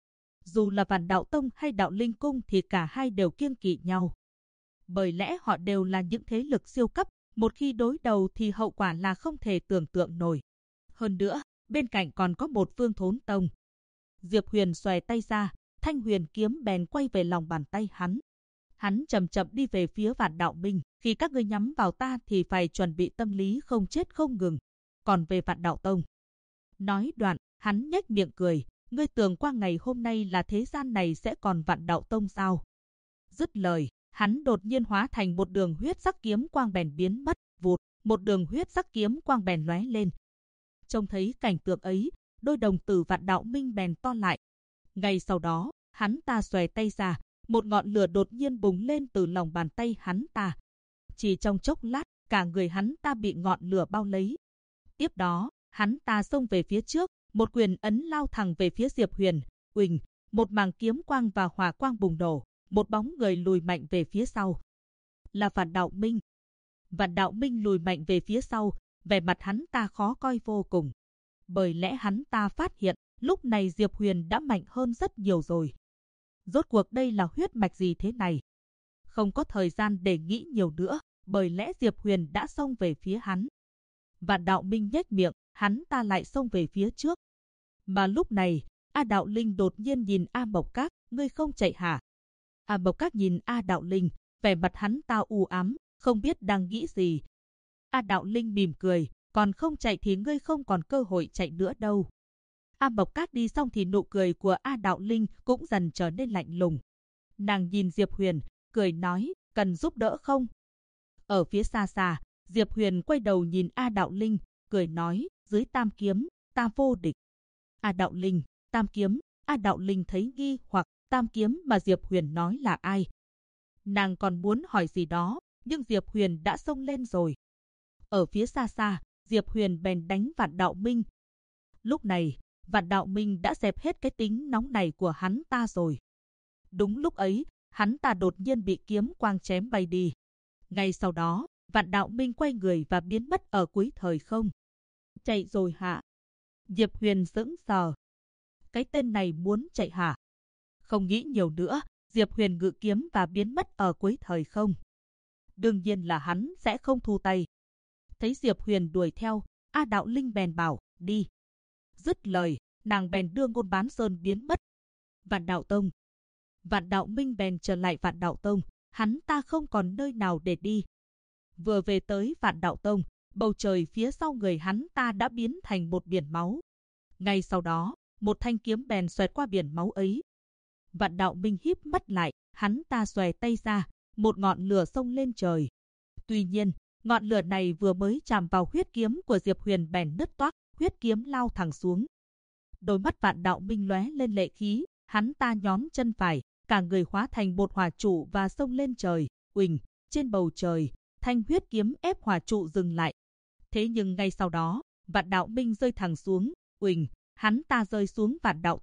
Speaker 1: Dù là Vạn Đạo Tông hay Đạo Linh Cung thì cả hai đều kiêng kỵ nhau. Bởi lẽ họ đều là những thế lực siêu cấp, một khi đối đầu thì hậu quả là không thể tưởng tượng nổi. Hơn nữa, bên cạnh còn có một Phương Thốn Tông. Diệp Huyền xòe tay ra, thanh huyền kiếm bèn quay về lòng bàn tay hắn. Hắn chậm chậm đi về phía Vạn Đạo Minh, khi các ngươi nhắm vào ta thì phải chuẩn bị tâm lý không chết không ngừng. Còn về Vạn Đạo Tông. Nói đoạn, hắn nhếch miệng cười, ngươi tưởng qua ngày hôm nay là thế gian này sẽ còn Vạn Đạo Tông sao? Dứt lời, hắn đột nhiên hóa thành một đường huyết sắc kiếm quang bèn biến mất, vụt, một đường huyết sắc kiếm quang bèn lóe lên. Trông thấy cảnh tượng ấy, đôi đồng tử Vạn Đạo Minh bèn to lại. Ngay sau đó, hắn ta xòe tay ra, một ngọn lửa đột nhiên bùng lên từ lòng bàn tay hắn ta. Chỉ trong chốc lát, cả người hắn ta bị ngọn lửa bao lấy. Tiếp đó, hắn ta xông về phía trước, một quyền ấn lao thẳng về phía Diệp Huyền. Uỳnh, một màng kiếm quang và hỏa quang bùng nổ, một bóng người lùi mạnh về phía sau. Là Vạn Đạo Minh. Vạn Đạo Minh lùi mạnh về phía sau, vẻ mặt hắn ta khó coi vô cùng. Bởi lẽ hắn ta phát hiện, lúc này Diệp Huyền đã mạnh hơn rất nhiều rồi. Rốt cuộc đây là huyết mạch gì thế này? Không có thời gian để nghĩ nhiều nữa, bởi lẽ Diệp Huyền đã xông về phía hắn. Vạn Đạo Minh nhếch miệng, hắn ta lại xông về phía trước. Mà lúc này, A Đạo Linh đột nhiên nhìn A Mộc Các, ngươi không chạy hả? A Mộc Các nhìn A Đạo Linh, vẻ mặt hắn ta u ám, không biết đang nghĩ gì. A Đạo Linh mỉm cười, còn không chạy thì ngươi không còn cơ hội chạy nữa đâu. A Mộc Các đi xong thì nụ cười của A Đạo Linh cũng dần trở nên lạnh lùng. Nàng nhìn Diệp Huyền, cười nói, cần giúp đỡ không? Ở phía xa xa, Diệp Huyền quay đầu nhìn A Đạo Linh, cười nói, dưới tam kiếm, ta vô địch. A Đạo Linh, tam kiếm, A Đạo Linh thấy nghi hoặc tam kiếm mà Diệp Huyền nói là ai? Nàng còn muốn hỏi gì đó, nhưng Diệp Huyền đã xông lên rồi. Ở phía xa xa, Diệp Huyền bèn đánh Vạn Đạo Minh. Lúc này, Vạn Đạo Minh đã dẹp hết cái tính nóng này của hắn ta rồi. Đúng lúc ấy, hắn ta đột nhiên bị kiếm quang chém bay đi. Ngay sau đó, Vạn Đạo Minh quay người và biến mất ở cuối thời không. Chạy rồi hả? Diệp Huyền sững sờ. Cái tên này muốn chạy hả? Không nghĩ nhiều nữa, Diệp Huyền ngự kiếm và biến mất ở cuối thời không. Đương nhiên là hắn sẽ không thu tay. Thấy Diệp Huyền đuổi theo, A Đạo Linh bèn bảo, đi. Dứt lời, nàng bèn đưa Ngôn Bán Sơn biến mất. Vạn Đạo Tông. Vạn Đạo Minh bèn trở lại Vạn Đạo Tông, hắn ta không còn nơi nào để đi. Vừa về tới Vạn Đạo Tông, bầu trời phía sau người hắn ta đã biến thành một biển máu. Ngay sau đó, một thanh kiếm bèn xoẹt qua biển máu ấy. Vạn Đạo Minh híp mắt lại, hắn ta xòe tay ra, một ngọn lửa xông lên trời. Tuy nhiên, ngọn lửa này vừa mới chạm vào huyết kiếm của Diệp Huyền bèn nứt toác, huyết kiếm lao thẳng xuống. Đôi mắt Vạn Đạo Minh lóe lên lệ khí, hắn ta nhón chân phải, cả người hóa thành một hỏa trụ và xông lên trời. Uỳnh, trên bầu trời, thanh huyết kiếm ép hỏa trụ dừng lại. Thế nhưng ngay sau đó, Vạn Đạo Minh rơi thẳng xuống. Uỳnh, hắn ta rơi xuống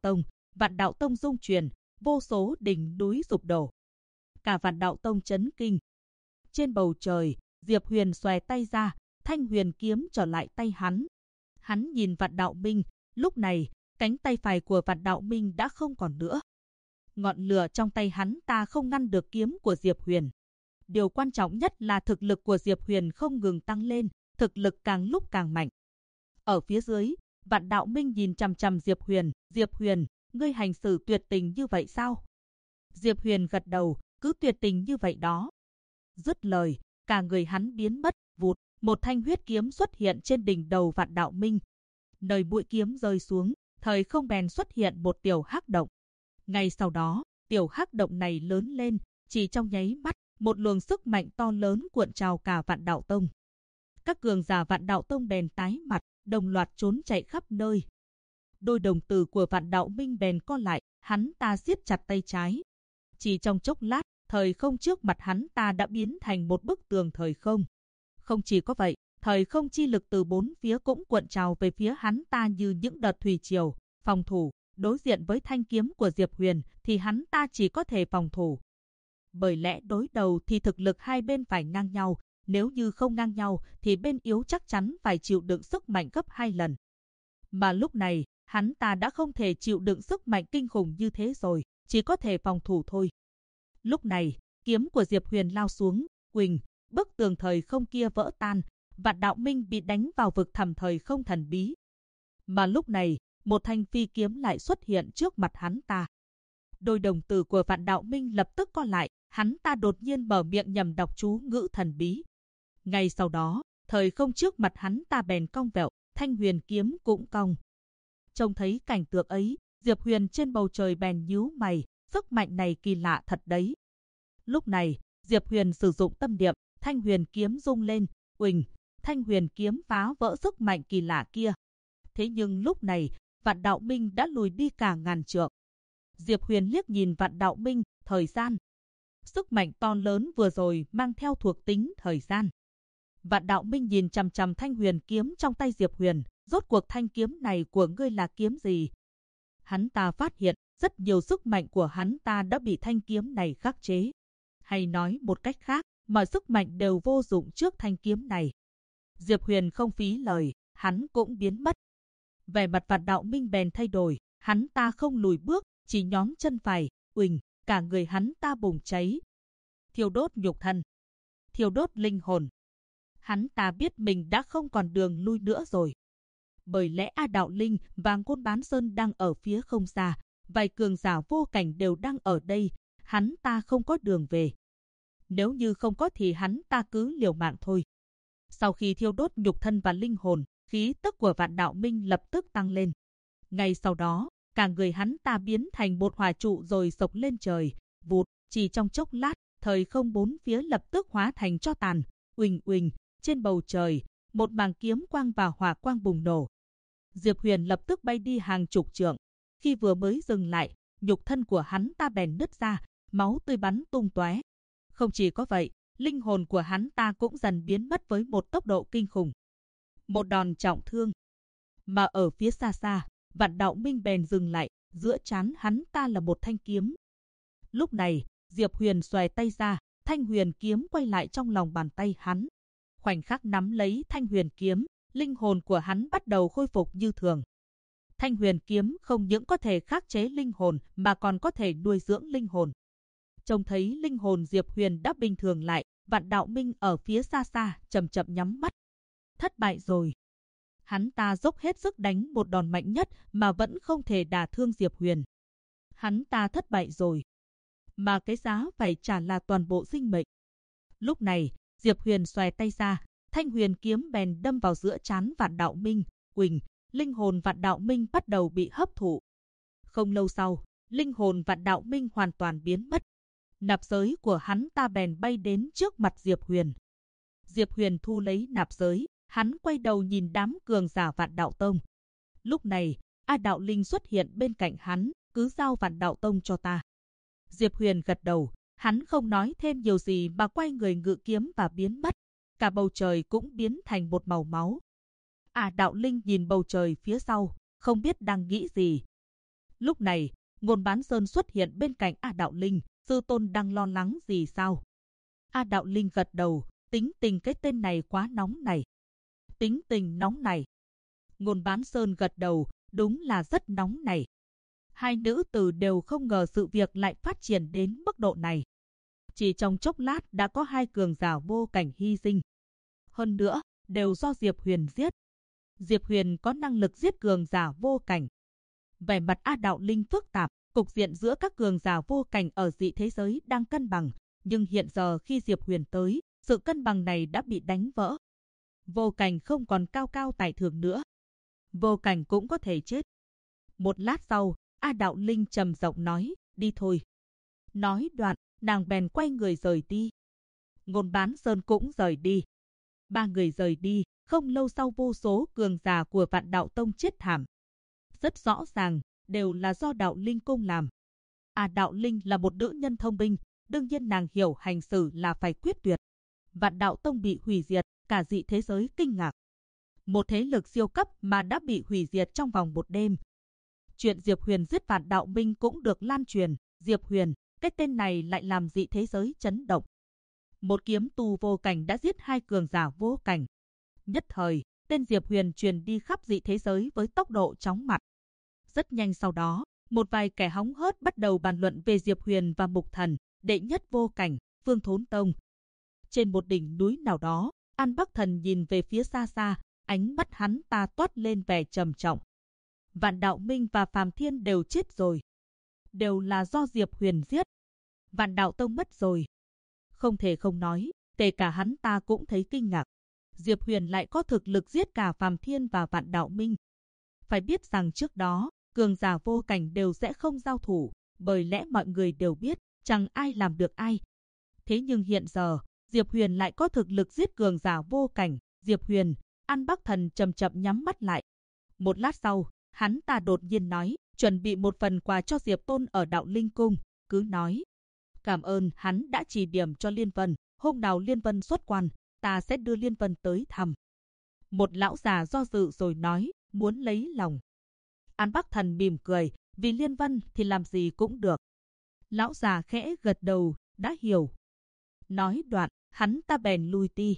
Speaker 1: Vạn Đạo Tông rung chuyển, vô số đỉnh núi sụp đổ. Cả Vạn Đạo Tông chấn kinh. Trên bầu trời, Diệp Huyền xòe tay ra, thanh huyền kiếm trở lại tay hắn. Hắn nhìn Vạn Đạo Minh, lúc này, cánh tay phải của Vạn Đạo Minh đã không còn nữa. Ngọn lửa trong tay hắn ta không ngăn được kiếm của Diệp Huyền. Điều quan trọng nhất là thực lực của Diệp Huyền không ngừng tăng lên, thực lực càng lúc càng mạnh. Ở phía dưới, Vạn Đạo Minh nhìn chằm chằm Diệp Huyền, Diệp Huyền, ngươi hành xử tuyệt tình như vậy sao? Diệp Huyền gật đầu, cứ tuyệt tình như vậy đó. Dứt lời, cả người hắn biến mất, vụt, một thanh huyết kiếm xuất hiện trên đỉnh đầu Vạn Đạo Minh. Nơi mũi kiếm rơi xuống, thời không bèn xuất hiện một tiểu hắc động. Ngay sau đó, tiểu hắc động này lớn lên, chỉ trong nháy mắt, một luồng sức mạnh to lớn cuộn trào cả Vạn Đạo Tông. Các cường giả Vạn Đạo Tông bèn tái mặt, đồng loạt trốn chạy khắp nơi. Đôi đồng tử của Vạn Đạo Minh bèn co lại, hắn ta siết chặt tay trái. Chỉ trong chốc lát, thời không trước mặt hắn ta đã biến thành một bức tường thời không. Không chỉ có vậy, thời không chi lực từ bốn phía cũng cuộn trào về phía hắn ta như những đợt thủy triều, phòng thủ. Đối diện với thanh kiếm của Diệp Huyền thì hắn ta chỉ có thể phòng thủ. Bởi lẽ đối đầu thì thực lực hai bên phải ngang nhau, nếu như không ngang nhau thì bên yếu chắc chắn phải chịu đựng sức mạnh gấp 2 lần. Mà lúc này, hắn ta đã không thể chịu đựng sức mạnh kinh khủng như thế rồi, chỉ có thể phòng thủ thôi. Lúc này, kiếm của Diệp Huyền lao xuống, quỳnh, bức tường thời không kia vỡ tan, Vạn Đạo Minh bị đánh vào vực thẳm thời không thần bí. Mà lúc này, một thanh phi kiếm lại xuất hiện trước mặt hắn ta. Đôi đồng tử của Vạn Đạo Minh lập tức co lại, hắn ta đột nhiên mở miệng nhầm đọc chú ngữ thần bí. Ngay sau đó, thời không trước mặt hắn ta bèn cong vẹo, thanh huyền kiếm cũng cong. Trông thấy cảnh tượng ấy, Diệp Huyền trên bầu trời bèn nhíu mày, sức mạnh này kỳ lạ thật đấy. Lúc này, Diệp Huyền sử dụng tâm niệm, thanh huyền kiếm rung lên, uỳnh, thanh huyền kiếm phá vỡ sức mạnh kỳ lạ kia. Thế nhưng lúc này, Vạn Đạo Minh đã lùi đi cả ngàn trượng. Diệp Huyền liếc nhìn Vạn Đạo Minh, thời gian. Sức mạnh to lớn vừa rồi mang theo thuộc tính thời gian. Vạn Đạo Minh nhìn chằm chằm thanh huyền kiếm trong tay Diệp Huyền, rốt cuộc thanh kiếm này của ngươi là kiếm gì? Hắn ta phát hiện, rất nhiều sức mạnh của hắn ta đã bị thanh kiếm này khắc chế. Hay nói một cách khác, mọi sức mạnh đều vô dụng trước thanh kiếm này. Diệp Huyền không phí lời, hắn cũng biến mất. Vẻ mặt Vạn Đạo Minh bèn thay đổi, hắn ta không lùi bước, chỉ nhón chân phải, uỳnh, cả người hắn ta bùng cháy. Thiêu đốt nhục thân, thiêu đốt linh hồn. Hắn ta biết mình đã không còn đường lui nữa rồi. Bởi lẽ A Đạo Linh và Côn Bán Sơn đang ở phía không xa, vài cường giả vô cảnh đều đang ở đây, hắn ta không có đường về. Nếu như không có thì hắn ta cứ liều mạng thôi. Sau khi thiêu đốt nhục thân và linh hồn, khí tức của Vạn Đạo Minh lập tức tăng lên. Ngay sau đó, cả người hắn ta biến thành một hỏa trụ rồi sộc lên trời, vụt, chỉ trong chốc lát, thời không bốn phía lập tức hóa thành tro tàn, uỳnh uỳnh, trên bầu trời, một mảng kiếm quang và hỏa quang bùng nổ. Diệp Huyền lập tức bay đi hàng chục trượng, khi vừa mới dừng lại, nhục thân của hắn ta bèn nứt ra, máu tươi bắn tung tóe. Không chỉ có vậy, linh hồn của hắn ta cũng dần biến mất với một tốc độ kinh khủng. Một đòn trọng thương. Mà ở phía xa xa, Vạn Đạo Minh bèn dừng lại, giữa trán hắn ta là một thanh kiếm. Lúc này, Diệp Huyền xòe tay ra, thanh huyền kiếm quay lại trong lòng bàn tay hắn. Khoảnh khắc nắm lấy thanh huyền kiếm, linh hồn của hắn bắt đầu khôi phục như thường. Thanh huyền kiếm không những có thể khắc chế linh hồn mà còn có thể nuôi dưỡng linh hồn. Trông thấy linh hồn Diệp Huyền đã bình thường lại, Vạn Đạo Minh ở phía xa xa chậm chậm nhắm mắt. Thất bại rồi. Hắn ta dốc hết sức đánh một đòn mạnh nhất mà vẫn không thể đả thương Diệp Huyền. Hắn ta thất bại rồi. Mà cái giá phải trả là toàn bộ sinh mệnh. Lúc này, Diệp Huyền xòe tay ra, thanh huyền kiếm bèn đâm vào giữa trán Vạn Đạo Minh, quỳnh, linh hồn Vạn Đạo Minh bắt đầu bị hấp thụ. Không lâu sau, linh hồn Vạn Đạo Minh hoàn toàn biến mất. Nạp giới của hắn ta bèn bay đến trước mặt Diệp Huyền. Diệp Huyền thu lấy nạp giới, hắn quay đầu nhìn đám cường giả Vạn Đạo Tông. Lúc này, A Đạo Linh xuất hiện bên cạnh hắn, cứ giao Vạn Đạo Tông cho ta. Diệp Huyền gật đầu, hắn không nói thêm nhiều gì mà quay người ngự kiếm và biến mất. Cả bầu trời cũng biến thành một màu máu. A Đạo Linh nhìn bầu trời phía sau, không biết đang nghĩ gì. Lúc này, Ngôn Bán Sơn xuất hiện bên cạnh A Đạo Linh, sư tôn đang lo lắng gì sao? A Đạo Linh gật đầu, tính tình cái tên này quá nóng này. Tính tình nóng này. Ngôn Bán Sơn gật đầu, đúng là rất nóng này. Hai nữ tử đều không ngờ sự việc lại phát triển đến mức độ này. Chỉ trong chốc lát đã có hai cường giả vô cảnh hy sinh. Hơn nữa, đều do Diệp Huyền giết. Diệp Huyền có năng lực giết cường giả vô cảnh. Vẻ mặt A Đạo Linh phức tạp, cục diện giữa các cường giả vô cảnh ở dị thế giới đang cân bằng. Nhưng hiện giờ khi Diệp Huyền tới, sự cân bằng này đã bị đánh vỡ. Vô cảnh không còn cao cao tại thượng nữa. Vô cảnh cũng có thể chết. Một lát sau, A Đạo Linh trầm giọng nói, đi thôi. Nói đoạn, nàng bèn quay người rời đi. Ngôn Bán Sơn cũng rời đi. Ba người rời đi, không lâu sau vô số cường giả của Vạn Đạo Tông chết thảm. Rất rõ ràng, đều là do Đạo Linh cung làm. A Đạo Linh là một nữ nhân thông minh, đương nhiên nàng hiểu hành xử là phải quyết tuyệt. Vạn Đạo Tông bị hủy diệt, cả dị thế giới kinh ngạc. Một thế lực siêu cấp mà đã bị hủy diệt trong vòng một đêm. Chuyện Diệp Huyền giết Vạn Đạo Minh cũng được lan truyền. Diệp Huyền, cái tên này lại làm dị thế giới chấn động. Một kiếm tu vô cảnh đã giết hai cường giả vô cảnh. Nhất thời, tên Diệp Huyền truyền đi khắp dị thế giới với tốc độ chóng mặt. Rất nhanh sau đó, một vài kẻ hóng hớt bắt đầu bàn luận về Diệp Huyền và Mục Thần, đệ nhất vô cảnh, Vương Thốn Tông. Trên một đỉnh núi nào đó, An Bắc Thần nhìn về phía xa xa, ánh mắt hắn ta toát lên vẻ trầm trọng. Vạn Đạo Minh và Phàm Thiên đều chết rồi. Đều là do Diệp Huyền giết. Vạn Đạo Tông mất rồi. Không thể không nói, kể cả hắn ta cũng thấy kinh ngạc. Diệp Huyền lại có thực lực giết cả Phàm Thiên và Vạn Đạo Minh. Phải biết rằng trước đó, cường giả vô cảnh đều sẽ không giao thủ, bởi lẽ mọi người đều biết, chẳng ai làm được ai. Thế nhưng hiện giờ, Diệp Huyền lại có thực lực giết cường giả vô cảnh. Diệp Huyền, An Bắc Thần chậm chậm nhắm mắt lại. Một lát sau, hắn ta đột nhiên nói, chuẩn bị một phần quà cho Diệp Tôn ở Đạo Linh Cung, cứ nói. Cảm ơn hắn đã chỉ điểm cho Liên Vân, hôm nào Liên Vân xuất quan, ta sẽ đưa Liên Vân tới thăm. Một lão già do dự rồi nói, muốn lấy lòng. An Bắc Thần mỉm cười, vì Liên Vân thì làm gì cũng được. Lão già khẽ gật đầu, đã hiểu. Nói đoạn, hắn ta bèn lui đi.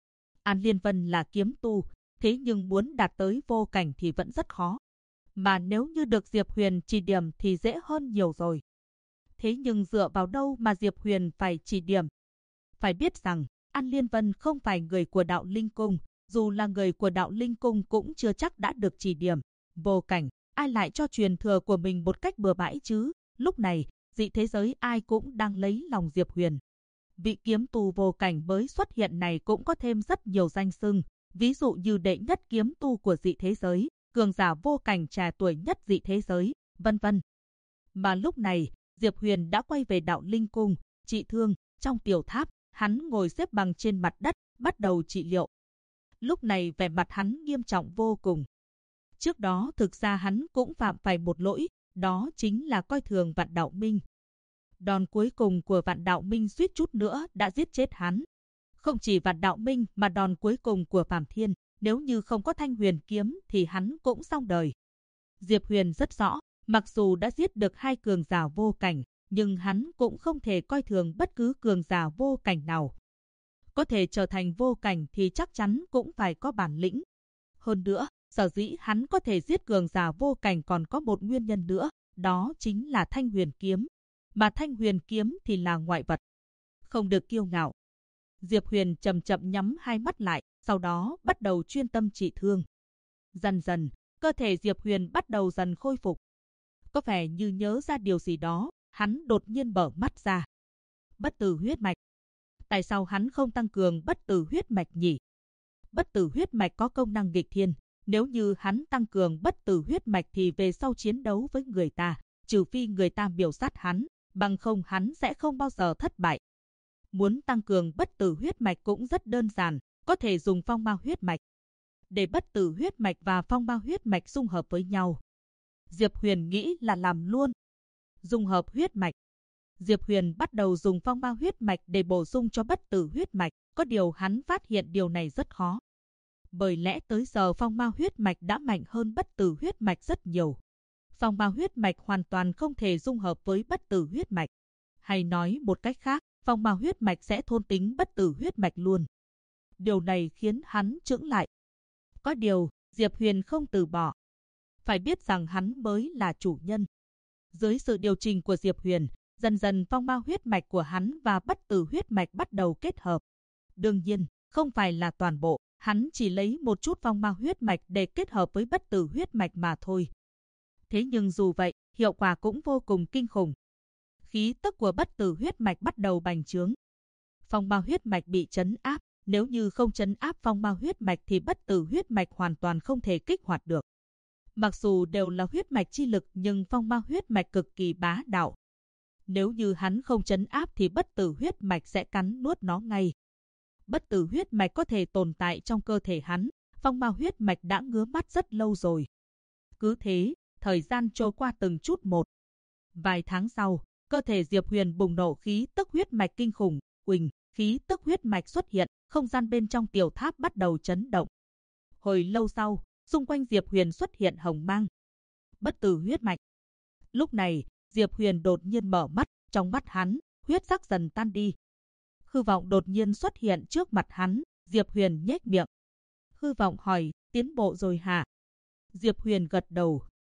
Speaker 1: An Liên Vân là kiếm tu, thế nhưng muốn đạt tới vô cảnh thì vẫn rất khó. Mà nếu như được Diệp Huyền chỉ điểm thì dễ hơn nhiều rồi. Thế nhưng dựa vào đâu mà Diệp Huyền phải chỉ điểm? Phải biết rằng, An Liên Vân không phải người của Đạo Linh Cung, dù là người của Đạo Linh Cung cũng chưa chắc đã được chỉ điểm. Vô cảnh, ai lại cho truyền thừa của mình một cách bừa bãi chứ? Lúc này, dị thế giới ai cũng đang lấy lòng Diệp Huyền. Vị kiếm tu vô cảnh mới xuất hiện này cũng có thêm rất nhiều danh xưng, ví dụ như đệ nhất kiếm tu của dị thế giới, cường giả vô cảnh trẻ tuổi nhất dị thế giới, vân vân. Mà lúc này, Diệp Huyền đã quay về Đạo Linh Cung, trị thương. Trong tiểu tháp, hắn ngồi xếp bằng trên mặt đất, bắt đầu trị liệu. Lúc này vẻ mặt hắn nghiêm trọng vô cùng. Trước đó thực ra hắn cũng phạm phải một lỗi, đó chính là coi thường Vạn Đạo Minh. Đòn cuối cùng của Vạn Đạo Minh suýt chút nữa đã giết chết hắn. Không chỉ Vạn Đạo Minh mà đòn cuối cùng của Phàm Thiên, nếu như không có Thanh Huyền kiếm thì hắn cũng xong đời. Diệp Huyền rất rõ, mặc dù đã giết được hai cường giả vô cảnh, nhưng hắn cũng không thể coi thường bất cứ cường giả vô cảnh nào. Có thể trở thành vô cảnh thì chắc chắn cũng phải có bản lĩnh. Hơn nữa, sở dĩ hắn có thể giết cường giả vô cảnh còn có một nguyên nhân nữa, đó chính là Thanh Huyền kiếm. Mà Thanh Huyền kiếm thì là ngoại vật. Không được kiêu ngạo. Diệp Huyền chậm chậm nhắm hai mắt lại, sau đó bắt đầu chuyên tâm trị thương. Dần dần, cơ thể Diệp Huyền bắt đầu dần khôi phục. Có vẻ như nhớ ra điều gì đó, hắn đột nhiên mở mắt ra. Bất tử huyết mạch. Tại sao hắn không tăng cường bất tử huyết mạch nhỉ? Bất tử huyết mạch có công năng nghịch thiên. Nếu như hắn tăng cường bất tử huyết mạch thì về sau chiến đấu với người ta, trừ phi người ta miểu sát hắn, bằng không hắn sẽ không bao giờ thất bại. Muốn tăng cường bất tử huyết mạch cũng rất đơn giản, có thể dùng phong ma huyết mạch. Để bất tử huyết mạch và phong ma huyết mạch dung hợp với nhau. Diệp Huyền nghĩ là làm luôn. Dung hợp huyết mạch. Diệp Huyền bắt đầu dùng phong ma huyết mạch để bổ sung cho bất tử huyết mạch, có điều hắn phát hiện điều này rất khó. Bởi lẽ tới giờ phong ma huyết mạch đã mạnh hơn bất tử huyết mạch rất nhiều. Phong ma huyết mạch hoàn toàn không thể dung hợp với bất tử huyết mạch. Hay nói một cách khác, phong ma huyết mạch sẽ thôn tính bất tử huyết mạch luôn. Điều này khiến hắn chững lại. Có điều, Diệp Huyền không từ bỏ. Phải biết rằng hắn mới là chủ nhân. Dưới sự điều chỉnh của Diệp Huyền, dần dần phong ma huyết mạch của hắn và bất tử huyết mạch bắt đầu kết hợp. Đương nhiên, không phải là toàn bộ, hắn chỉ lấy một chút phong ma huyết mạch để kết hợp với bất tử huyết mạch mà thôi. Thế nhưng dù vậy, hiệu quả cũng vô cùng kinh khủng. Khí tức của bất tử huyết mạch bắt đầu bành trướng. Phong ma huyết mạch bị trấn áp, nếu như không trấn áp phong ma huyết mạch thì bất tử huyết mạch hoàn toàn không thể kích hoạt được. Mặc dù đều là huyết mạch chi lực nhưng phong ma huyết mạch cực kỳ bá đạo. Nếu như hắn không trấn áp thì bất tử huyết mạch sẽ cắn nuốt nó ngay. Bất tử huyết mạch có thể tồn tại trong cơ thể hắn, phong ma huyết mạch đã ngứa mắt rất lâu rồi. Cứ thế, thời gian trôi qua từng chút một. Vài tháng sau, cơ thể Diệp Huyền bùng nổ khí tức huyết mạch kinh khủng, uỳnh, khí tức huyết mạch xuất hiện, không gian bên trong tiểu tháp bắt đầu chấn động. Hồi lâu sau, xung quanh Diệp Huyền xuất hiện hồng mang. Bất tử huyết mạch. Lúc này, Diệp Huyền đột nhiên mở mắt, trong mắt hắn, huyết sắc dần tan đi. Hư vọng đột nhiên xuất hiện trước mặt hắn, Diệp Huyền nhếch miệng. Hư vọng hỏi, tiến bộ rồi hả? Diệp Huyền gật đầu,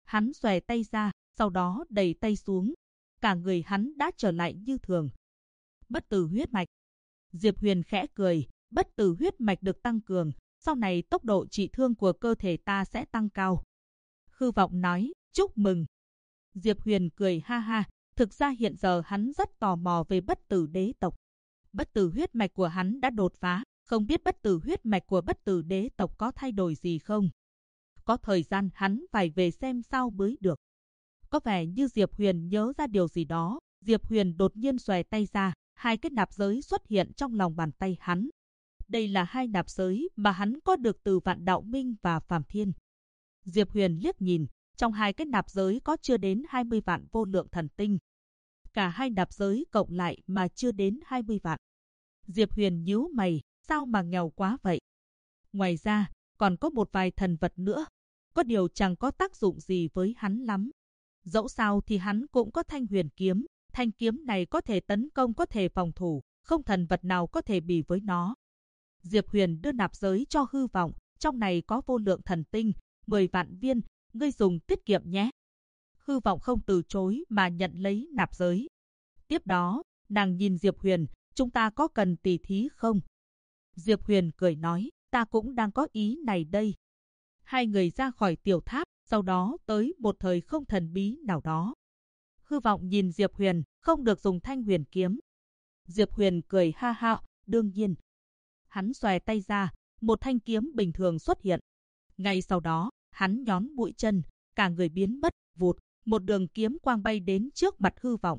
Speaker 1: Hắn xòe tay ra, sau đó đẩy tay xuống. Cả người hắn đã trở lại như thường. Bất tử huyết mạch. Diệp Huyền khẽ cười, bất tử huyết mạch được tăng cường, sau này tốc độ trị thương của cơ thể ta sẽ tăng cao. Hư Vọng nói, chúc mừng. Diệp Huyền cười ha ha, thực ra hiện giờ hắn rất tò mò về bất tử đế tộc. Bất tử huyết mạch của hắn đã đột phá, không biết bất tử huyết mạch của bất tử đế tộc có thay đổi gì không? Có thời gian hắn phải về xem sao mới được. Có vẻ như Diệp Huyền nhớ ra điều gì đó, Diệp Huyền đột nhiên xòe tay ra, hai cái nạp giới xuất hiện trong lòng bàn tay hắn. Đây là hai nạp giới mà hắn có được từ Vạn Đạo Minh và Phàm Thiên. Diệp Huyền liếc nhìn, trong hai cái nạp giới có chưa đến 20 vạn vô lượng thần tinh. Cả hai nạp giới cộng lại mà chưa đến 20 vạn. Diệp Huyền nhíu mày, sao mà nghèo quá vậy? Ngoài ra, còn có một vài thần vật nữa. Có điều chẳng có tác dụng gì với hắn lắm. Dẫu sao thì hắn cũng có thanh huyền kiếm. Thanh kiếm này có thể tấn công, có thể phòng thủ, không thần vật nào có thể bì với nó. Diệp Huyền đưa nạp giới cho Hư Vọng, trong này có vô lượng thần tinh, 10 vạn viên, ngươi dùng tiết kiệm nhé. Hư Vọng không từ chối mà nhận lấy nạp giới. Tiếp đó, nàng nhìn Diệp Huyền, chúng ta có cần tỉ thí không? Diệp Huyền cười nói, ta cũng đang có ý này đây. Hai người ra khỏi tiểu tháp, sau đó tới một thời không thần bí nào đó. Hư Vọng nhìn Diệp Huyền, không được dùng thanh huyền kiếm. Diệp Huyền cười ha ha, đương nhiên. Hắn xòe tay ra, một thanh kiếm bình thường xuất hiện. Ngay sau đó, hắn nhón mũi chân, cả người biến mất, vụt, một đường kiếm quang bay đến trước mặt Hư Vọng.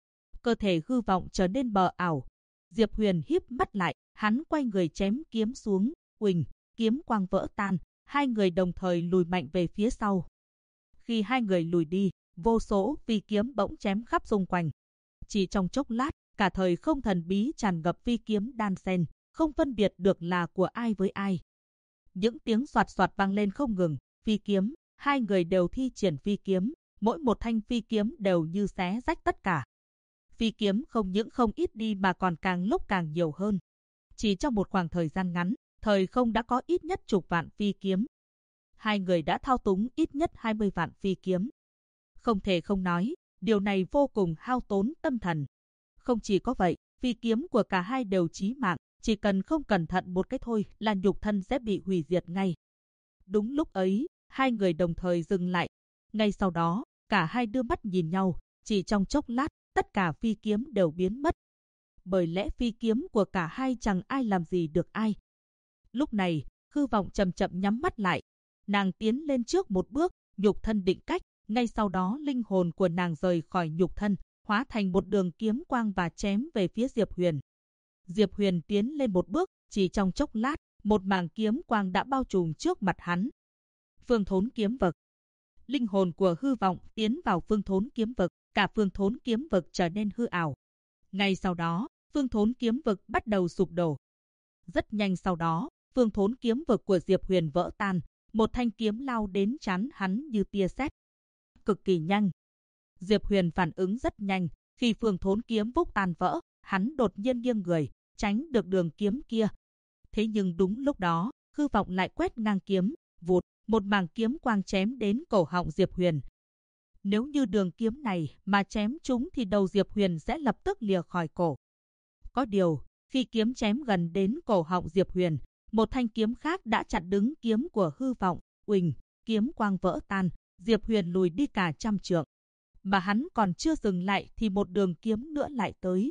Speaker 1: Cơ thể Hư Vọng trở nên mờ ảo. Diệp Huyền híp mắt lại, hắn quay người chém kiếm xuống, uỳnh, kiếm quang vỡ tan, hai người đồng thời lùi mạnh về phía sau. Khi hai người lùi đi, vô số phi kiếm bỗng chém khắp xung quanh. Chỉ trong chốc lát, cả thời không thần bí tràn ngập phi kiếm đan xen, không phân biệt được là của ai với ai. Những tiếng soạt soạt vang lên không ngừng, phi kiếm, hai người đều thi triển phi kiếm, mỗi một thanh phi kiếm đều như xé rách tất cả. Phi kiếm không những không ít đi mà còn càng lúc càng nhiều hơn. Chỉ trong một khoảng thời gian ngắn, thời không đã có ít nhất chục vạn phi kiếm. Hai người đã thao túng ít nhất 20 vạn phi kiếm. Không thể không nói, điều này vô cùng hao tốn tâm thần. Không chỉ có vậy, phi kiếm của cả hai đều chí mạng, chỉ cần không cẩn thận một cái thôi là nhục thân sẽ bị hủy diệt ngay. Đúng lúc ấy, hai người đồng thời dừng lại. Ngay sau đó, cả hai đưa mắt nhìn nhau, chỉ trong chốc lát, tất cả phi kiếm đều biến mất. Bởi lẽ phi kiếm của cả hai chẳng ai làm gì được ai. Lúc này, Hư Vọng chậm chậm nhắm mắt lại. Nàng tiến lên trước một bước, nhục thân định cách, ngay sau đó linh hồn của nàng rời khỏi nhục thân, hóa thành một đường kiếm quang và chém về phía Diệp Huyền. Diệp Huyền tiến lên một bước, chỉ trong chốc lát, một mảng kiếm quang đã bao trùm trước mặt hắn. Phương Thốn kiếm vực. Linh hồn của Hư Vọng tiến vào Phương Thốn kiếm vực, cả Phương Thốn kiếm vực trở nên hư ảo. Ngay sau đó, Phương Thốn kiếm vực bắt đầu sụp đổ. Rất nhanh sau đó, Phương Thốn kiếm vực của Diệp Huyền vỡ tan, một thanh kiếm lao đến trán hắn như tia sét. Cực kỳ nhanh. Diệp Huyền phản ứng rất nhanh, khi Phương Thốn kiếm vúc tan vỡ, hắn đột nhiên nghiêng người, tránh được đường kiếm kia. Thế nhưng đúng lúc đó, Hư Vọng lại quét ngang kiếm, vụt, một mảng kiếm quang chém đến cổ họng Diệp Huyền. Nếu như đường kiếm này mà chém trúng thì đầu Diệp Huyền sẽ lập tức lìa khỏi cổ. Có điều, khi kiếm chém gần đến cổ họng Diệp Huyền, một thanh kiếm khác đã chặn đứng kiếm của Hư Vọng, uỳnh, kiếm quang vỡ tan, Diệp Huyền lùi đi cả trăm trượng. Mà hắn còn chưa dừng lại thì một đường kiếm nữa lại tới.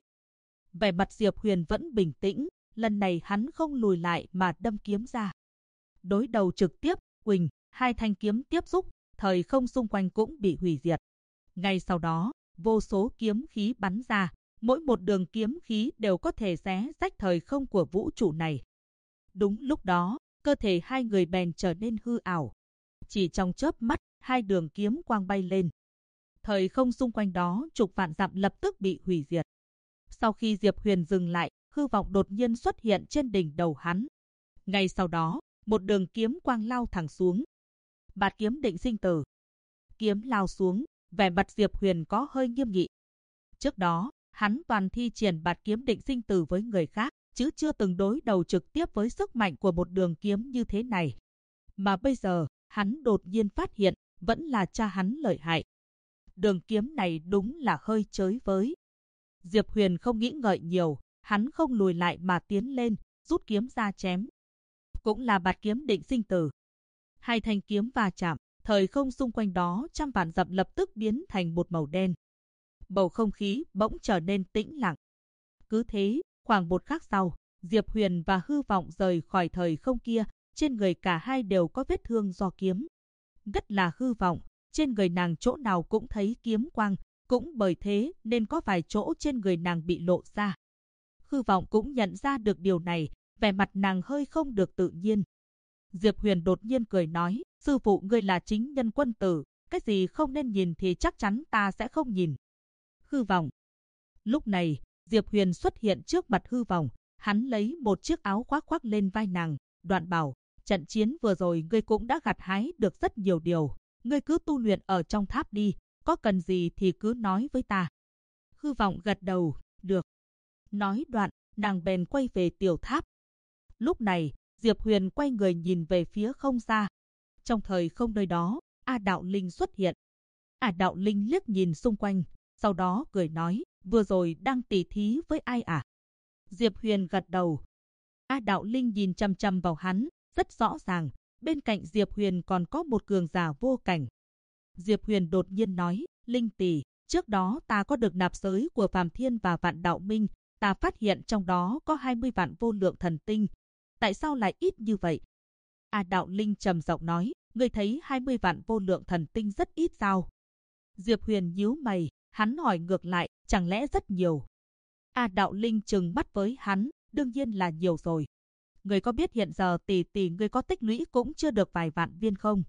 Speaker 1: Vẻ mặt Diệp Huyền vẫn bình tĩnh, lần này hắn không lùi lại mà đâm kiếm ra. Đối đầu trực tiếp, uỳnh, hai thanh kiếm tiếp xúc, thời không xung quanh cũng bị hủy diệt. Ngay sau đó, vô số kiếm khí bắn ra, mỗi một đường kiếm khí đều có thể xé rách thời không của vũ trụ này. Đúng lúc đó, cơ thể hai người bèn trở nên hư ảo. Chỉ trong chớp mắt, hai đường kiếm quang bay lên. Thời không xung quanh đó chục vạn dặm lập tức bị hủy diệt. Sau khi Diệp Huyền dừng lại, Hư Vọng đột nhiên xuất hiện trên đỉnh đầu hắn. Ngay sau đó, một đường kiếm quang lao thẳng xuống. Bạt kiếm định sinh tử. Kiếm lao xuống, vẻ mặt Diệp Huyền có hơi nghiêm nghị. Trước đó, hắn toàn thi triển bạt kiếm định sinh tử với người khác, chứ chưa từng đối đầu trực tiếp với sức mạnh của một đường kiếm như thế này. Mà bây giờ, hắn đột nhiên phát hiện, vẫn là cha hắn lợi hại. Đường kiếm này đúng là hơi chới với. Diệp Huyền không nghĩ ngợi nhiều, hắn không lùi lại mà tiến lên, rút kiếm ra chém. Cũng là bạt kiếm định sinh tử. Hai thanh kiếm va chạm, thời không xung quanh đó trăm vạn dặm lập tức biến thành một màu đen. Bầu không khí bỗng trở nên tĩnh lặng. Cứ thế, khoảng một khắc sau, Diệp Huyền và Hư Vọng rời khỏi thời không kia, trên người cả hai đều có vết thương do kiếm. Nhất là Hư Vọng, trên người nàng chỗ nào cũng thấy kiếm quang, cũng bởi thế nên có vài chỗ trên người nàng bị lộ ra. Hư Vọng cũng nhận ra được điều này, vẻ mặt nàng hơi không được tự nhiên. Diệp Huyền đột nhiên cười nói, sư phụ ngươi là chính nhân quân tử, cái gì không nên nhìn thì chắc chắn ta sẽ không nhìn. Hư Vọng. Lúc này, Diệp Huyền xuất hiện trước mặt Hư Vọng, hắn lấy một chiếc áo khoác khoác lên vai nàng, đoạn bảo, trận chiến vừa rồi ngươi cũng đã gặt hái được rất nhiều điều, ngươi cứ tu luyện ở trong tháp đi, có cần gì thì cứ nói với ta. Hư Vọng gật đầu, được. Nói đoạn, nàng bèn quay về tiểu tháp. Lúc này, Diệp Huyền quay người nhìn về phía không xa. Trong thời không nơi đó, A Đạo Linh xuất hiện. A Đạo Linh liếc nhìn xung quanh, sau đó cười nói, vừa rồi đang tỉ thí với ai à? Diệp Huyền gật đầu. A Đạo Linh nhìn chăm chăm vào hắn, rất rõ ràng, bên cạnh Diệp Huyền còn có một cường giả vô cảnh. Diệp Huyền đột nhiên nói, Linh tỷ, trước đó ta có được nạp giới của Phàm Thiên và Vạn Đạo Minh, ta phát hiện trong đó có 20 vạn vô lượng thần tinh. Tại sao lại ít như vậy? A Đạo Linh trầm giọng nói, ngươi thấy 20 vạn vô lượng thần tinh rất ít sao? Diệp Huyền nhíu mày, hắn hỏi ngược lại, chẳng lẽ rất nhiều? A Đạo Linh trừng mắt với hắn, đương nhiên là nhiều rồi. Ngươi có biết hiện giờ tỷ tỷ ngươi có tích lũy cũng chưa được vài vạn viên không?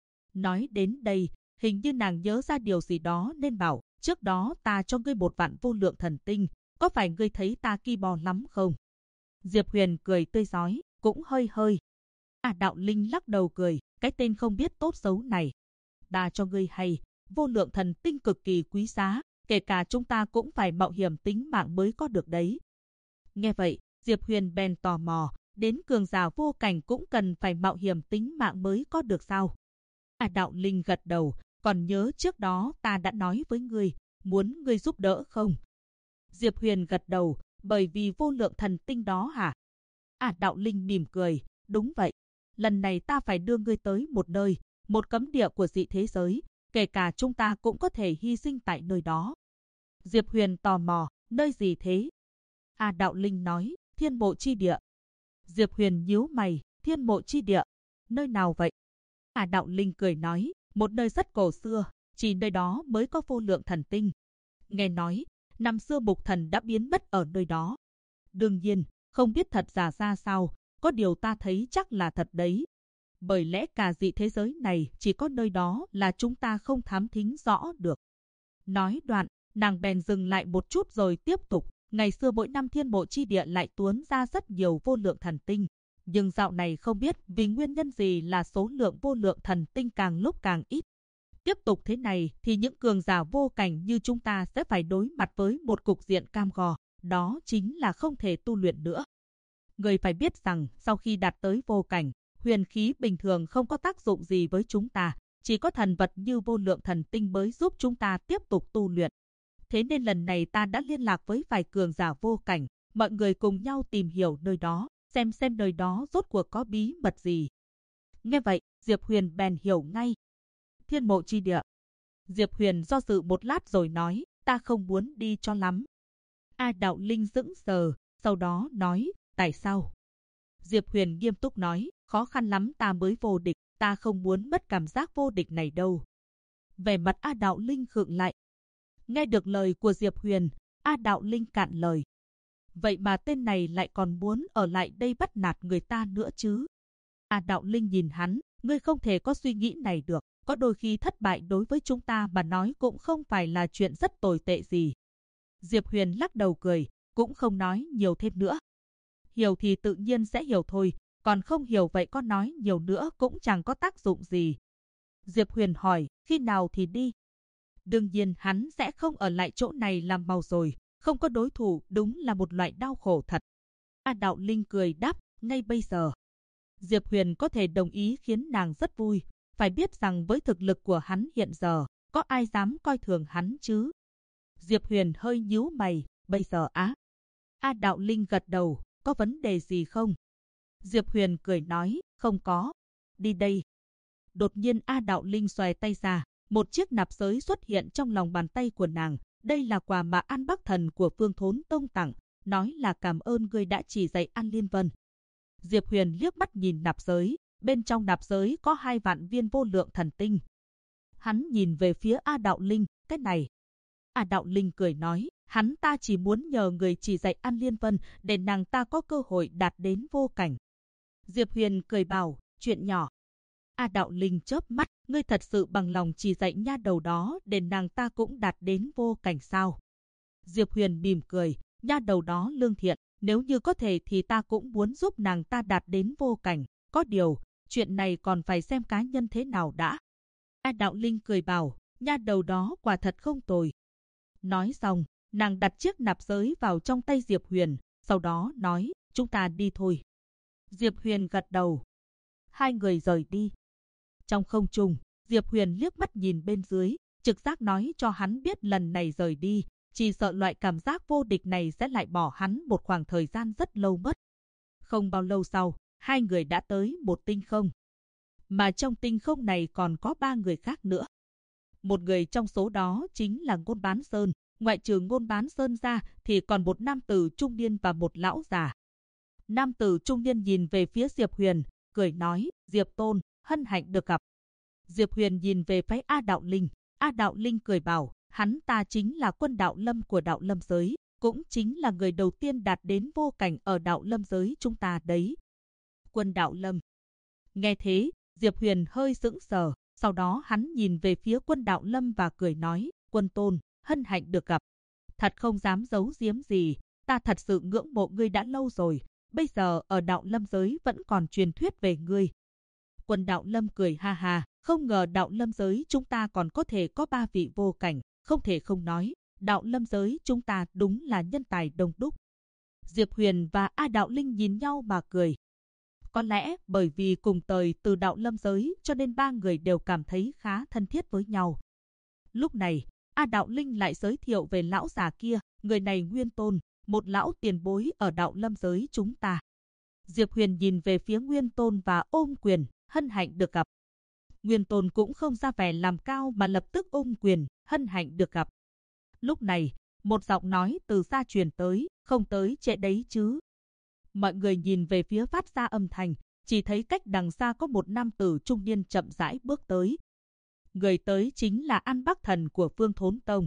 Speaker 1: Nói đến đây, hình như nàng nhớ ra điều gì đó nên bảo, trước đó ta cho ngươi 1 vạn vô lượng thần tinh, có phải ngươi thấy ta ki bo lắm không? Diệp Huyền cười tươi rói, cũng hơi hơi. A Đạo Linh lắc đầu cười, cái tên không biết tốt xấu này. Ta cho ngươi hay, vô lượng thần tinh cực kỳ quý giá, kể cả chúng ta cũng phải mạo hiểm tính mạng mới có được đấy. Nghe vậy, Diệp Huyền bèn tò mò, đến cường giả vô cảnh cũng cần phải mạo hiểm tính mạng mới có được sao? A Đạo Linh gật đầu, còn nhớ trước đó ta đã nói với ngươi, muốn ngươi giúp đỡ không? Diệp Huyền gật đầu, bởi vì vô lượng thần tinh đó hả? A Đạo Linh mỉm cười, đúng vậy. Lần này ta phải đưa ngươi tới một nơi, một cấm địa của dị thế giới, kể cả chúng ta cũng có thể hy sinh tại nơi đó. Diệp Huyền tò mò, nơi gì thế? A Đạo Linh nói, Thiên Mộ Chi Địa. Diệp Huyền nhíu mày, Thiên Mộ Chi Địa, nơi nào vậy? A Đạo Linh cười nói, một nơi rất cổ xưa, chỉ nơi đó mới có vô lượng thần tinh. Nghe nói, năm xưa Mục Thần đã biến mất ở nơi đó. Đương nhiên, không biết thật giả ra sao, có điều ta thấy chắc là thật đấy. Bởi lẽ cả dị thế giới này chỉ có nơi đó là chúng ta không thám thính rõ được. Nói đoạn, nàng bèn dừng lại một chút rồi tiếp tục. Ngày xưa mỗi năm Thiên Mộ Chi Địa lại tuôn ra rất nhiều vô lượng thần tinh. Nhưng dạo này không biết vì nguyên nhân gì là số lượng vô lượng thần tinh càng lúc càng ít. Tiếp tục thế này thì những cường giả vô cảnh như chúng ta sẽ phải đối mặt với một cục diện cam go. Đó chính là không thể tu luyện nữa. Người phải biết rằng sau khi đạt tới vô cảnh, huyền khí bình thường không có tác dụng gì với chúng ta. Chỉ có thần vật như vô lượng thần tinh mới giúp chúng ta tiếp tục tu luyện. Thế nên lần này ta đã liên lạc với vài cường giả vô cảnh. Mọi người cùng nhau tìm hiểu nơi đó, xem nơi đó rốt cuộc có bí mật gì. Nghe vậy, Diệp Huyền bèn hiểu ngay. Thiên Mộ Chi Địa. Diệp Huyền do dự một lát rồi nói, ta không muốn đi cho lắm. A Đạo Linh sững sờ, sau đó nói, tại sao? Diệp Huyền nghiêm túc nói, khó khăn lắm ta mới vô địch, ta không muốn mất cảm giác vô địch này đâu. Vẻ mặt A Đạo Linh khựng lại. Nghe được lời của Diệp Huyền, A Đạo Linh cạn lời. Vậy mà tên này lại còn muốn ở lại đây bắt nạt người ta nữa chứ? A Đạo Linh nhìn hắn, ngươi không thể có suy nghĩ này được, có đôi khi thất bại đối với chúng ta mà nói cũng không phải là chuyện rất tồi tệ gì. Diệp Huyền lắc đầu cười, cũng không nói nhiều thêm nữa. Hiểu thì tự nhiên sẽ hiểu thôi, còn không hiểu vậy có nói nhiều nữa cũng chẳng có tác dụng gì. Diệp Huyền hỏi, khi nào thì đi? Đương nhiên hắn sẽ không ở lại chỗ này làm màu rồi, không có đối thủ đúng là một loại đau khổ thật. A Đạo Linh cười đáp, ngay bây giờ. Diệp Huyền có thể đồng ý khiến nàng rất vui, Phải biết rằng với thực lực của hắn hiện giờ, có ai dám coi thường hắn chứ? Diệp Huyền hơi nhíu mày, bây giờ á? A Đạo Linh gật đầu, có vấn đề gì không? Diệp Huyền cười nói, không có. Đi đây. Đột nhiên A Đạo Linh xòe tay ra, một chiếc nạp giới xuất hiện trong lòng bàn tay của nàng. Đây là quà mà An Bắc Thần của Phương Thốn Tông tặng, nói là cảm ơn ngươi đã chỉ dạy An Liên Vân. Diệp Huyền liếc mắt nhìn nạp giới, bên trong nạp giới có 2 vạn viên vô lượng thần tinh. Hắn nhìn về phía A Đạo Linh, cái này. A Đạo Linh cười nói, hắn ta chỉ muốn nhờ người chỉ dạy An Liên Vân để nàng ta có cơ hội đạt đến vô cảnh. Diệp Huyền cười bảo, chuyện nhỏ. A Đạo Linh chớp mắt, ngươi thật sự bằng lòng chỉ dạy nha đầu đó để nàng ta cũng đạt đến vô cảnh sao? Diệp Huyền mỉm cười, nha đầu đó lương thiện, nếu như có thể thì ta cũng muốn giúp nàng ta đạt đến vô cảnh. Có điều, chuyện này còn phải xem cá nhân thế nào đã. A Đạo Linh cười bảo, nha đầu đó quả thật không tồi. Nói xong, nàng đặt chiếc nạp giới vào trong tay Diệp Huyền, sau đó nói, chúng ta đi thôi. Diệp Huyền gật đầu. 2 người rời đi. Trong không trung, Diệp Huyền liếc mắt nhìn bên dưới, trực giác nói cho hắn biết lần này rời đi, chỉ sợ loại cảm giác vô địch này sẽ lại bỏ hắn một khoảng thời gian rất lâu mất. Không bao lâu sau, 2 người đã tới một tinh không. Mà trong tinh không này còn có 3 người khác nữa. Một người trong số đó chính là Ngôn Bán Sơn, ngoại trừ Ngôn Bán Sơn ra thì còn một nam tử trung niên và một lão già. Nam tử trung niên nhìn về phía Diệp Huyền, cười nói, Diệp Tôn, hân hạnh được gặp. Diệp Huyền nhìn về phía A Đạo Linh. A Đạo Linh cười bảo, hắn ta chính là quân đạo lâm của đạo lâm giới, cũng chính là người đầu tiên đạt đến vô cảnh ở đạo lâm giới chúng ta đấy. Quân đạo lâm. Nghe thế, Diệp Huyền hơi sững sờ, sau đó hắn nhìn về phía quân đạo lâm và cười nói, Quân Tôn, hân hạnh được gặp. Thật không dám giấu giếm gì, ta thật sự ngưỡng mộ ngươi đã lâu rồi, bây giờ ở đạo lâm giới vẫn còn truyền thuyết về ngươi. Quân đạo lâm cười ha ha, không ngờ đạo lâm giới chúng ta còn có thể có 3 vị vô cảnh, không thể không nói, đạo lâm giới chúng ta đúng là nhân tài đông đúc. Diệp Huyền và A Đạo Linh nhìn nhau mà cười. Có lẽ bởi vì cùng thời từ đạo lâm giới cho nên 3 người đều cảm thấy khá thân thiết với nhau. Lúc này, A Đạo Linh lại giới thiệu về lão già kia, người này Nguyên Tôn, một lão tiền bối ở đạo lâm giới chúng ta. Diệp Huyền nhìn về phía Nguyên Tôn và ôm quyền, hân hạnh được gặp. Nguyên Tôn cũng không ra vẻ làm cao mà lập tức ôm quyền, hân hạnh được gặp. Lúc này, một giọng nói từ xa truyền tới, không tới trễ đấy chứ. Mọi người nhìn về phía phát ra âm thanh, chỉ thấy cách đằng xa có một nam tử trung niên chậm rãi bước tới. Người tới chính là An Bắc Thần của Phương Thốn Tông.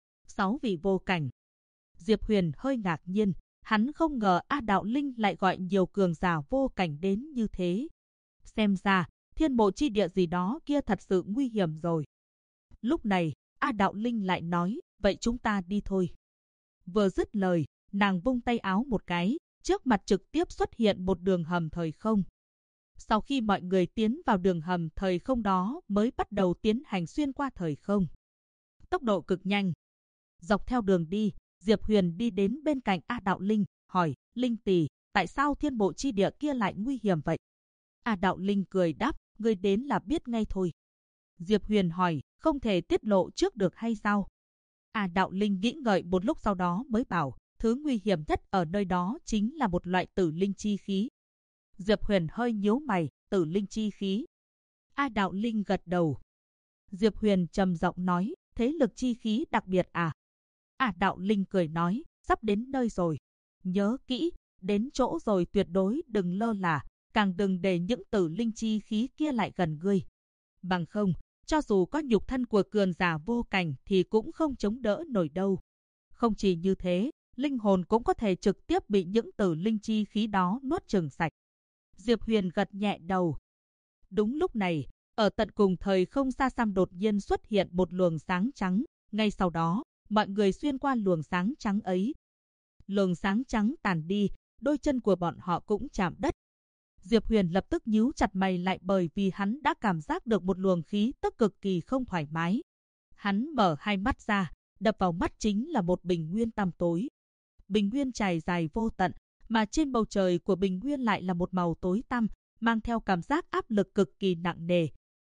Speaker 1: 6 vị vô cảnh. Diệp Huyền hơi ngạc nhiên, hắn không ngờ A Đạo Linh lại gọi nhiều cường giả vô cảnh đến như thế. Xem ra, thiên mộ chi địa gì đó kia thật sự nguy hiểm rồi. Lúc này, A Đạo Linh lại nói, vậy chúng ta đi thôi. Vừa dứt lời, nàng vung tay áo một cái, trước mặt trực tiếp xuất hiện một đường hầm thời không. Sau khi mọi người tiến vào đường hầm thời không đó mới bắt đầu tiến hành xuyên qua thời không. Tốc độ cực nhanh. Dọc theo đường đi, Diệp Huyền đi đến bên cạnh A Đạo Linh, hỏi, Linh tỷ, tại sao thiên mộ chi địa kia lại nguy hiểm vậy? A Đạo Linh cười đáp, ngươi đến là biết ngay thôi. Diệp Huyền hỏi, không thể tiết lộ trước được hay sao? A Đạo Linh nghĩ ngợi một lúc sau đó mới bảo, thứ nguy hiểm nhất ở nơi đó chính là một loại tử linh chi khí. Diệp Huyền hơi nhíu mày, tử linh chi khí. A Đạo Linh gật đầu. Diệp Huyền trầm giọng nói, thế lực chi khí đặc biệt à? A Đạo Linh cười nói, sắp đến nơi rồi. Nhớ kỹ, đến chỗ rồi tuyệt đối đừng lơ là, càng đừng để những tử linh chi khí kia lại gần ngươi. Bằng không, cho dù có nhục thân của cường giả vô cảnh thì cũng không chống đỡ nổi đâu. Không chỉ như thế, linh hồn cũng có thể trực tiếp bị những tử linh chi khí đó nuốt chửng sạch. Diệp Huyền gật nhẹ đầu. Đúng lúc này, ở tận cùng thời không xa xăm đột nhiên xuất hiện một luồng sáng trắng. Ngay sau đó, mọi người xuyên qua luồng sáng trắng ấy. Luồng sáng trắng tàn đi, đôi chân của bọn họ cũng chạm đất. Diệp Huyền lập tức nhíu chặt mày lại bởi vì hắn đã cảm giác được một luồng khí tức cực kỳ không thoải mái. Hắn mở hai mắt ra, đập vào mắt chính là một bình nguyên tăm tối. Bình nguyên trải dài vô tận, mà trên bầu trời của bình nguyên lại là một màu tối tăm, mang theo cảm giác áp lực cực kỳ nặng nề.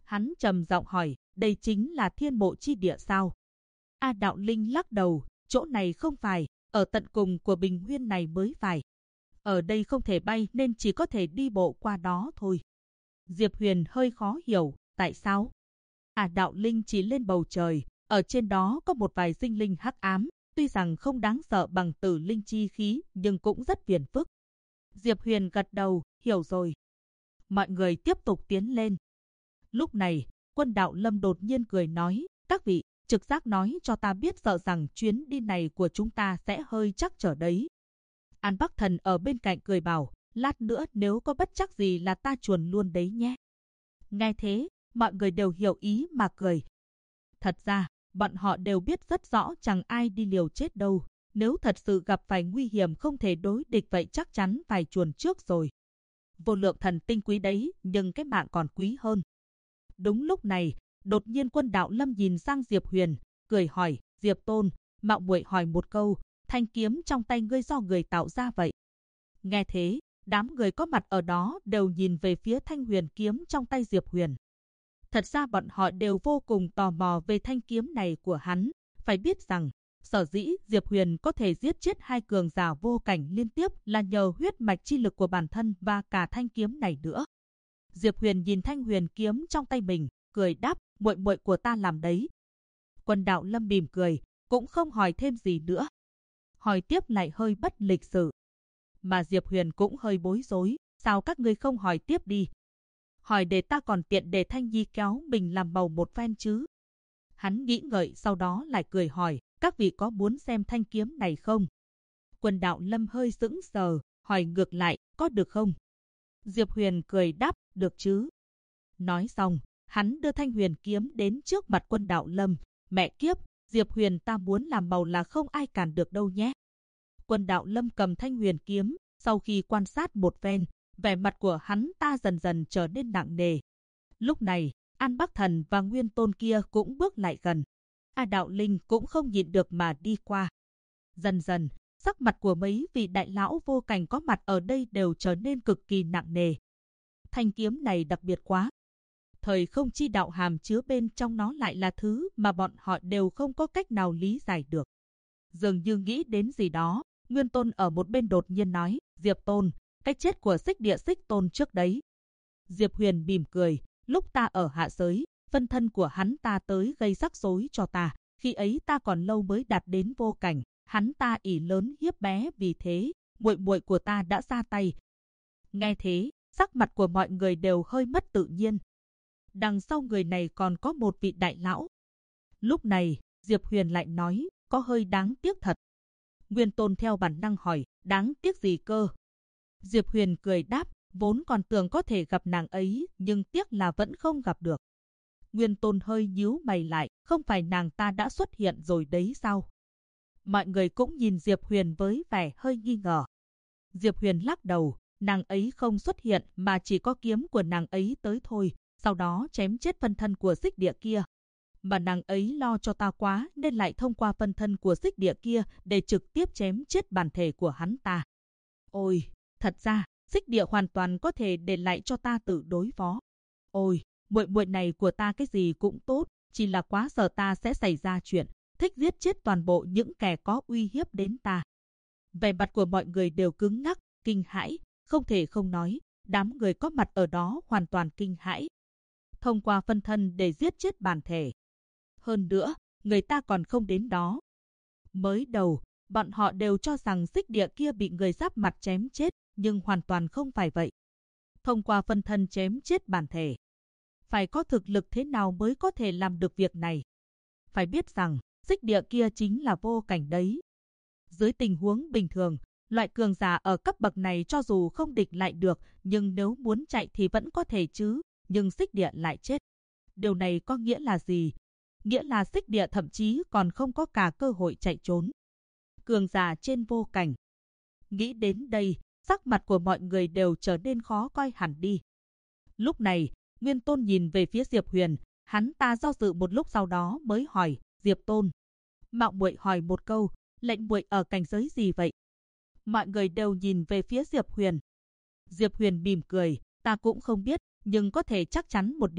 Speaker 1: Hắn trầm giọng hỏi, đây chính là thiên mộ chi địa sao? A Đạo Linh lắc đầu, chỗ này không phải, ở tận cùng của bình nguyên này mới phải. Ở đây không thể bay nên chỉ có thể đi bộ qua đó thôi. Diệp Huyền hơi khó hiểu, tại sao? A Đạo Linh chỉ lên bầu trời, ở trên đó có một vài sinh linh hắc ám, tuy rằng không đáng sợ bằng tử linh chi khí nhưng cũng rất phiền phức. Diệp Huyền gật đầu, hiểu rồi. Mọi người tiếp tục tiến lên. Lúc này, Quân Đạo Lâm đột nhiên cười nói, các vị, trực giác nói cho ta biết sợ rằng chuyến đi này của chúng ta sẽ hơi trắc trở đấy. An Bắc Thần ở bên cạnh cười bảo, lát nữa nếu có bất trắc gì là ta chuồn luôn đấy nhé. Nghe thế, mọi người đều hiểu ý mà cười. Thật ra, bọn họ đều biết rất rõ chẳng ai đi liều chết đâu. Nếu thật sự gặp phải nguy hiểm không thể đối địch vậy chắc chắn phải chuồn trước rồi. Vô lượng thần tinh quý đấy, nhưng cái mạng còn quý hơn. Đúng lúc này, đột nhiên Quân Đạo Lâm nhìn sang Diệp Huyền, cười hỏi, Diệp Tôn, mạo muội hỏi một câu, thanh kiếm trong tay ngươi do người tạo ra vậy? Nghe thế, đám người có mặt ở đó đều nhìn về phía thanh huyền kiếm trong tay Diệp Huyền. Thật ra bọn họ đều vô cùng tò mò về thanh kiếm này của hắn. Phải biết rằng, sở dĩ Diệp Huyền có thể giết chết hai cường giả vô cảnh liên tiếp là nhờ huyết mạch chi lực của bản thân và cả thanh kiếm này nữa. Diệp Huyền nhìn thanh huyền kiếm trong tay mình, cười đáp, muội muội của ta làm đấy. Quân Đạo Lâm mỉm cười, cũng không hỏi thêm gì nữa. Hỏi tiếp lại hơi bất lịch sự. Mà Diệp Huyền cũng hơi bối rối, sao các ngươi không hỏi tiếp đi? Hỏi để ta còn tiện để Thanh Nhi kéo mình làm bầu một phen chứ. Hắn nghĩ ngợi sau đó lại cười hỏi, các vị có muốn xem thanh kiếm này không? Quân Đạo Lâm hơi sững sờ, hỏi ngược lại, có được không? Diệp Huyền cười đáp, được chứ. Nói xong, hắn đưa thanh huyền kiếm đến trước mặt Quân Đạo Lâm. Mẹ kiếp, Diệp Huyền ta muốn làm màu là không ai cản được đâu nhé. Quân Đạo Lâm cầm thanh huyền kiếm, sau khi quan sát một phen, vẻ mặt của hắn ta dần dần trở nên nặng nề. Lúc này, An Bắc Thần và Nguyên Tôn kia cũng bước lại gần. A Đạo Linh cũng không nhịn được mà đi qua. Dần dần, sắc mặt của mấy vị đại lão vô cảnh có mặt ở đây đều trở nên cực kỳ nặng nề. Thanh kiếm này đặc biệt quá. Thời không chi đạo hàm chứa bên trong nó lại là thứ mà bọn họ đều không có cách nào lý giải được. Dường như nghĩ đến gì đó, Nguyên Tôn ở một bên đột nhiên nói, Diệp Tôn, cái chết của Xích Địa Xích Tôn trước đấy. Diệp Huyền mỉm cười, lúc ta ở hạ giới, phân thân của hắn ta tới gây rắc rối cho ta, khi ấy ta còn lâu mới đạt đến vô cảnh, hắn ta ỷ lớn hiếp bé, vì thế, muội muội của ta đã ra tay. Nghe thế, sắc mặt của mọi người đều hơi mất tự nhiên. Đằng sau người này còn có một vị đại lão. Lúc này, Diệp Huyền lại nói, có hơi đáng tiếc thật. Nguyên Tôn theo bản năng hỏi, đáng tiếc gì cơ? Diệp Huyền cười đáp, vốn còn tưởng có thể gặp nàng ấy, nhưng tiếc là vẫn không gặp được. Nguyên Tôn hơi nhíu mày lại, không phải nàng ta đã xuất hiện rồi đấy sao? Mọi người cũng nhìn Diệp Huyền với vẻ hơi nghi ngờ. Diệp Huyền lắc đầu, nàng ấy không xuất hiện mà chỉ có kiếm của nàng ấy tới thôi, sau đó chém chết phân thân của Xích Địa kia. Mà nàng ấy lo cho ta quá nên lại thông qua phân thân của Xích Địa kia để trực tiếp chém chết bản thể của hắn ta. Ôi, thật ra, Xích Địa hoàn toàn có thể để lại cho ta tự đối phó. Ôi, muội muội này của ta cái gì cũng tốt, chỉ là quá sợ ta sẽ xảy ra chuyện, thích giết chết toàn bộ những kẻ có uy hiếp đến ta. Vẻ mặt của mọi người đều cứng ngắc, kinh hãi, không thể không nói, đám người có mặt ở đó hoàn toàn kinh hãi. Thông qua phân thân để giết chết bản thể. Hơn nữa, người ta còn không đến đó. Mới đầu, bọn họ đều cho rằng Xích Địa kia bị người giáp mặt chém chết, nhưng hoàn toàn không phải vậy. Thông qua phân thân chém chết bản thể. Phải có thực lực thế nào mới có thể làm được việc này? Phải biết rằng, Xích Địa kia chính là vô cảnh đấy. Dưới tình huống bình thường, loại cường giả ở cấp bậc này cho dù không địch lại được, nhưng nếu muốn chạy thì vẫn có thể chứ, nhưng Xích Địa lại chết. Điều này có nghĩa là gì? Nghĩa là Xích Địa thậm chí còn không có cả cơ hội chạy trốn. Cường giả trên vô cảnh. Nghĩ đến đây, sắc mặt của mọi người đều trở nên khó coi hẳn đi. Lúc này, Nguyên Tôn nhìn về phía Diệp Huyền, hắn ta do dự một lúc sau đó mới hỏi, Diệp Tôn, mạo muội hỏi một câu, lệnh muội ở cảnh giới gì vậy? Mọi người đều nhìn về phía Diệp Huyền. Diệp Huyền mỉm cười, ta cũng không biết, nhưng có thể chắc chắn một điều,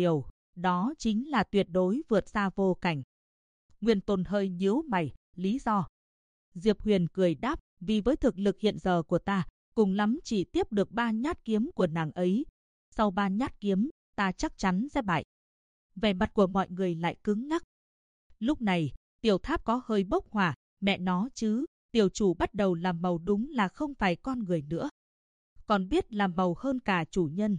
Speaker 1: đó chính là tuyệt đối vượt xa vô cảnh. Nguyên Tôn hơi nhíu mày, lý do. Diệp Huyền cười đáp, vì với thực lực hiện giờ của ta, cùng lắm chỉ tiếp được 3 nhát kiếm của nàng ấy. Sau 3 nhát kiếm, ta chắc chắn sẽ bại. Vẻ mặt của mọi người lại cứng ngắc. Lúc này, tiểu tháp có hơi bốc hỏa, mẹ nó chứ, tiểu chủ bắt đầu làm màu đúng là không phải con người nữa. Còn biết làm màu hơn cả chủ nhân.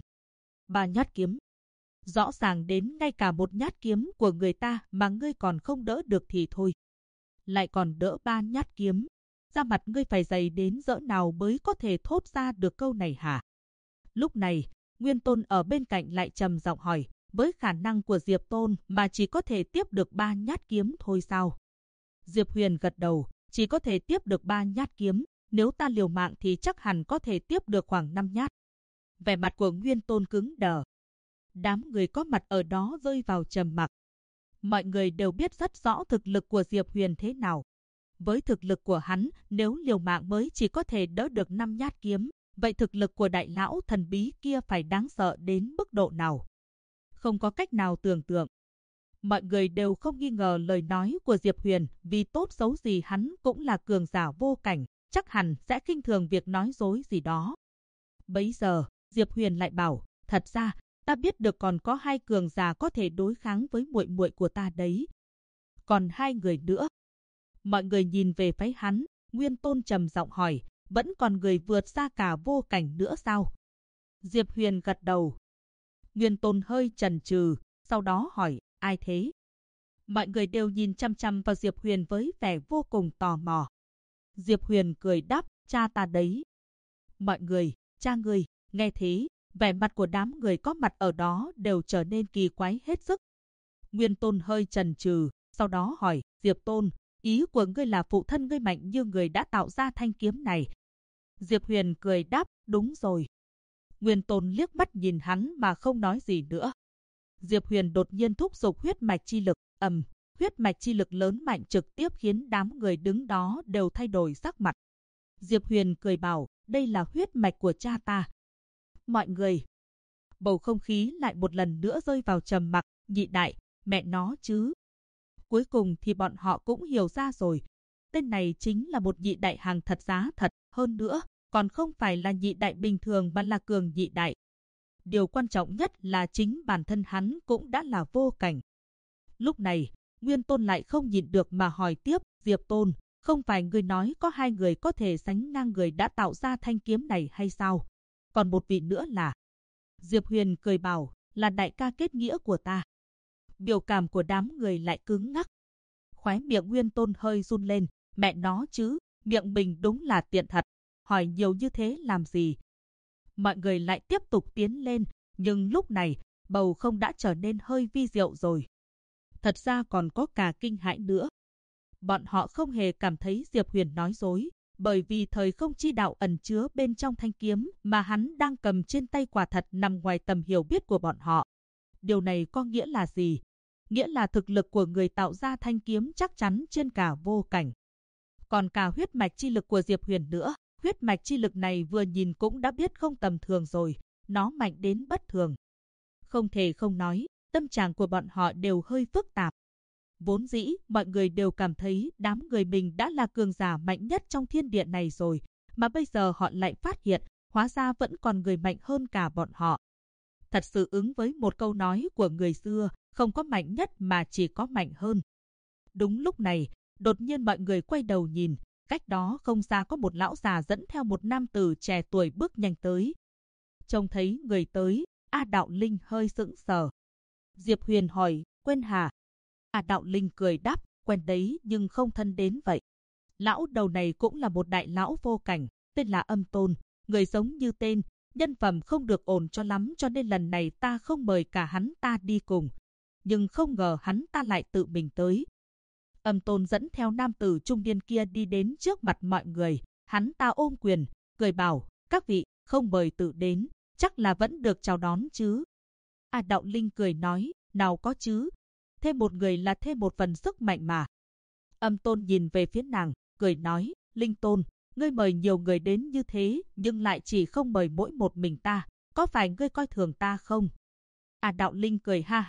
Speaker 1: 3 nhát kiếm. Rõ ràng đến ngay cả một nhát kiếm của người ta mà ngươi còn không đỡ được thì thôi. Lại còn đỡ 3 nhát kiếm. Da mặt ngươi phải dày đến cỡ nào mới có thể thốt ra được câu này hả? Lúc này, Nguyên Tôn ở bên cạnh lại trầm giọng hỏi, với khả năng của Diệp Tôn mà chỉ có thể tiếp được 3 nhát kiếm thôi sao? Diệp Huyền gật đầu, chỉ có thể tiếp được 3 nhát kiếm, nếu ta liều mạng thì chắc hẳn có thể tiếp được khoảng 5 nhát. Vẻ mặt của Nguyên Tôn cứng đờ. Đám người có mặt ở đó rơi vào trầm mặc. Mọi người đều biết rất rõ thực lực của Diệp Huyền thế nào. Với thực lực của hắn, nếu liều mạng mới chỉ có thể đỡ được 5 nhát kiếm, vậy thực lực của đại lão thần bí kia phải đáng sợ đến mức độ nào? Không có cách nào tưởng tượng. Mọi người đều không nghi ngờ lời nói của Diệp Huyền, vì tốt xấu gì hắn cũng là cường giả vô cảnh, chắc hẳn sẽ khinh thường việc nói dối gì đó. Bấy giờ, Diệp Huyền lại bảo, thật ra, ta biết được còn có 2 cường giả có thể đối kháng với muội muội của ta đấy. Còn 2 người nữa. Mọi người nhìn về phía hắn, Nguyên Tôn trầm giọng hỏi, vẫn còn người vượt xa cả vô cảnh nữa sao? Diệp Huyền gật đầu. Nguyên Tôn hơi chần chừ, sau đó hỏi, ai thế? Mọi người đều nhìn chăm chăm vào Diệp Huyền với vẻ vô cùng tò mò. Diệp Huyền cười đáp, cha ta đấy. Mọi người, cha ngươi, nghe thế, vẻ mặt của đám người có mặt ở đó đều trở nên kỳ quái hết sức. Nguyên Tôn hơi chần chừ, sau đó hỏi, Diệp Tôn, ý của ngươi là phụ thân ngươi mạnh như người đã tạo ra thanh kiếm này. Diệp Huyền cười đáp, đúng rồi. Nguyên Tôn liếc mắt nhìn hắn mà không nói gì nữa. Diệp Huyền đột nhiên thúc giục huyết mạch chi lực, huyết mạch chi lực lớn mạnh trực tiếp khiến đám người đứng đó đều thay đổi sắc mặt. Diệp Huyền cười bảo, đây là huyết mạch của cha ta. Mọi người. Bầu không khí lại một lần nữa rơi vào trầm mặc, nhị đại, mẹ nó chứ. Cuối cùng thì bọn họ cũng hiểu ra rồi. Tên này chính là một nhị đại hàng thật giá thật, hơn nữa, còn không phải là nhị đại bình thường mà là cường nhị đại. Điều quan trọng nhất là chính bản thân hắn cũng đã là vô cảnh. Lúc này, Nguyên Tôn lại không nhịn được mà hỏi tiếp, Diệp Tôn, không phải ngươi nói có 2 người có thể sánh ngang người đã tạo ra thanh kiếm này hay sao? Còn một vị nữa là... Diệp Huyền cười bảo, là đại ca kết nghĩa của ta. Biểu cảm của đám người lại cứng ngắc. Khóe miệng Nguyên Tôn hơi run lên, mẹ nó chứ, miệng mình đúng là tiện thật, hỏi nhiều như thế làm gì? Mọi người lại tiếp tục tiến lên, nhưng lúc này, bầu không đã trở nên hơi vi diệu rồi. Thật ra còn có cả kinh hãi nữa. Bọn họ không hề cảm thấy Diệp Huyền nói dối, bởi vì thời không chi đạo ẩn chứa bên trong thanh kiếm mà hắn đang cầm trên tay quả thật nằm ngoài tầm hiểu biết của bọn họ. Điều này có nghĩa là gì? Nghĩa là thực lực của người tạo ra thanh kiếm chắc chắn trên cả vô cảnh. Còn cả huyết mạch chi lực của Diệp Huyền nữa, huyết mạch chi lực này vừa nhìn cũng đã biết không tầm thường rồi, nó mạnh đến bất thường. Không thể không nói, tâm trạng của bọn họ đều hơi phức tạp. Vốn dĩ, mọi người đều cảm thấy đám người mình đã là cường giả mạnh nhất trong thiên địa này rồi, mà bây giờ họ lại phát hiện, hóa ra vẫn còn người mạnh hơn cả bọn họ. Thật sự ứng với một câu nói của người xưa, không có mạnh nhất mà chỉ có mạnh hơn. Đúng lúc này, đột nhiên mọi người quay đầu nhìn, cách đó không xa có một lão già dẫn theo một nam tử trẻ tuổi bước nhanh tới. Trông thấy người tới, A Đạo Linh hơi sững sờ. Diệp Huyền hỏi, quen hả? A Đạo Linh cười đáp, quen đấy nhưng không thân đến vậy. Lão đầu này cũng là một đại lão vô cảnh, tên là Âm Tôn, người giống như tên, nhân phẩm không được ổn cho lắm cho nên lần này ta không mời cả hắn ta đi cùng. Nhưng không ngờ hắn ta lại tự mình tới. Âm Tôn dẫn theo nam tử trung niên kia đi đến trước mặt mọi người, hắn ta ôm quyền, cười bảo, các vị, không mời tự đến, chắc là vẫn được chào đón chứ. A Đạo Linh cười nói, nào có chứ, thêm một người là thêm một phần sức mạnh mà. Âm Tôn nhìn về phía nàng, cười nói, Linh Tôn, ngươi mời nhiều người đến như thế, nhưng lại chỉ không mời mỗi một mình ta, có phải ngươi coi thường ta không? A Đạo Linh cười ha ha,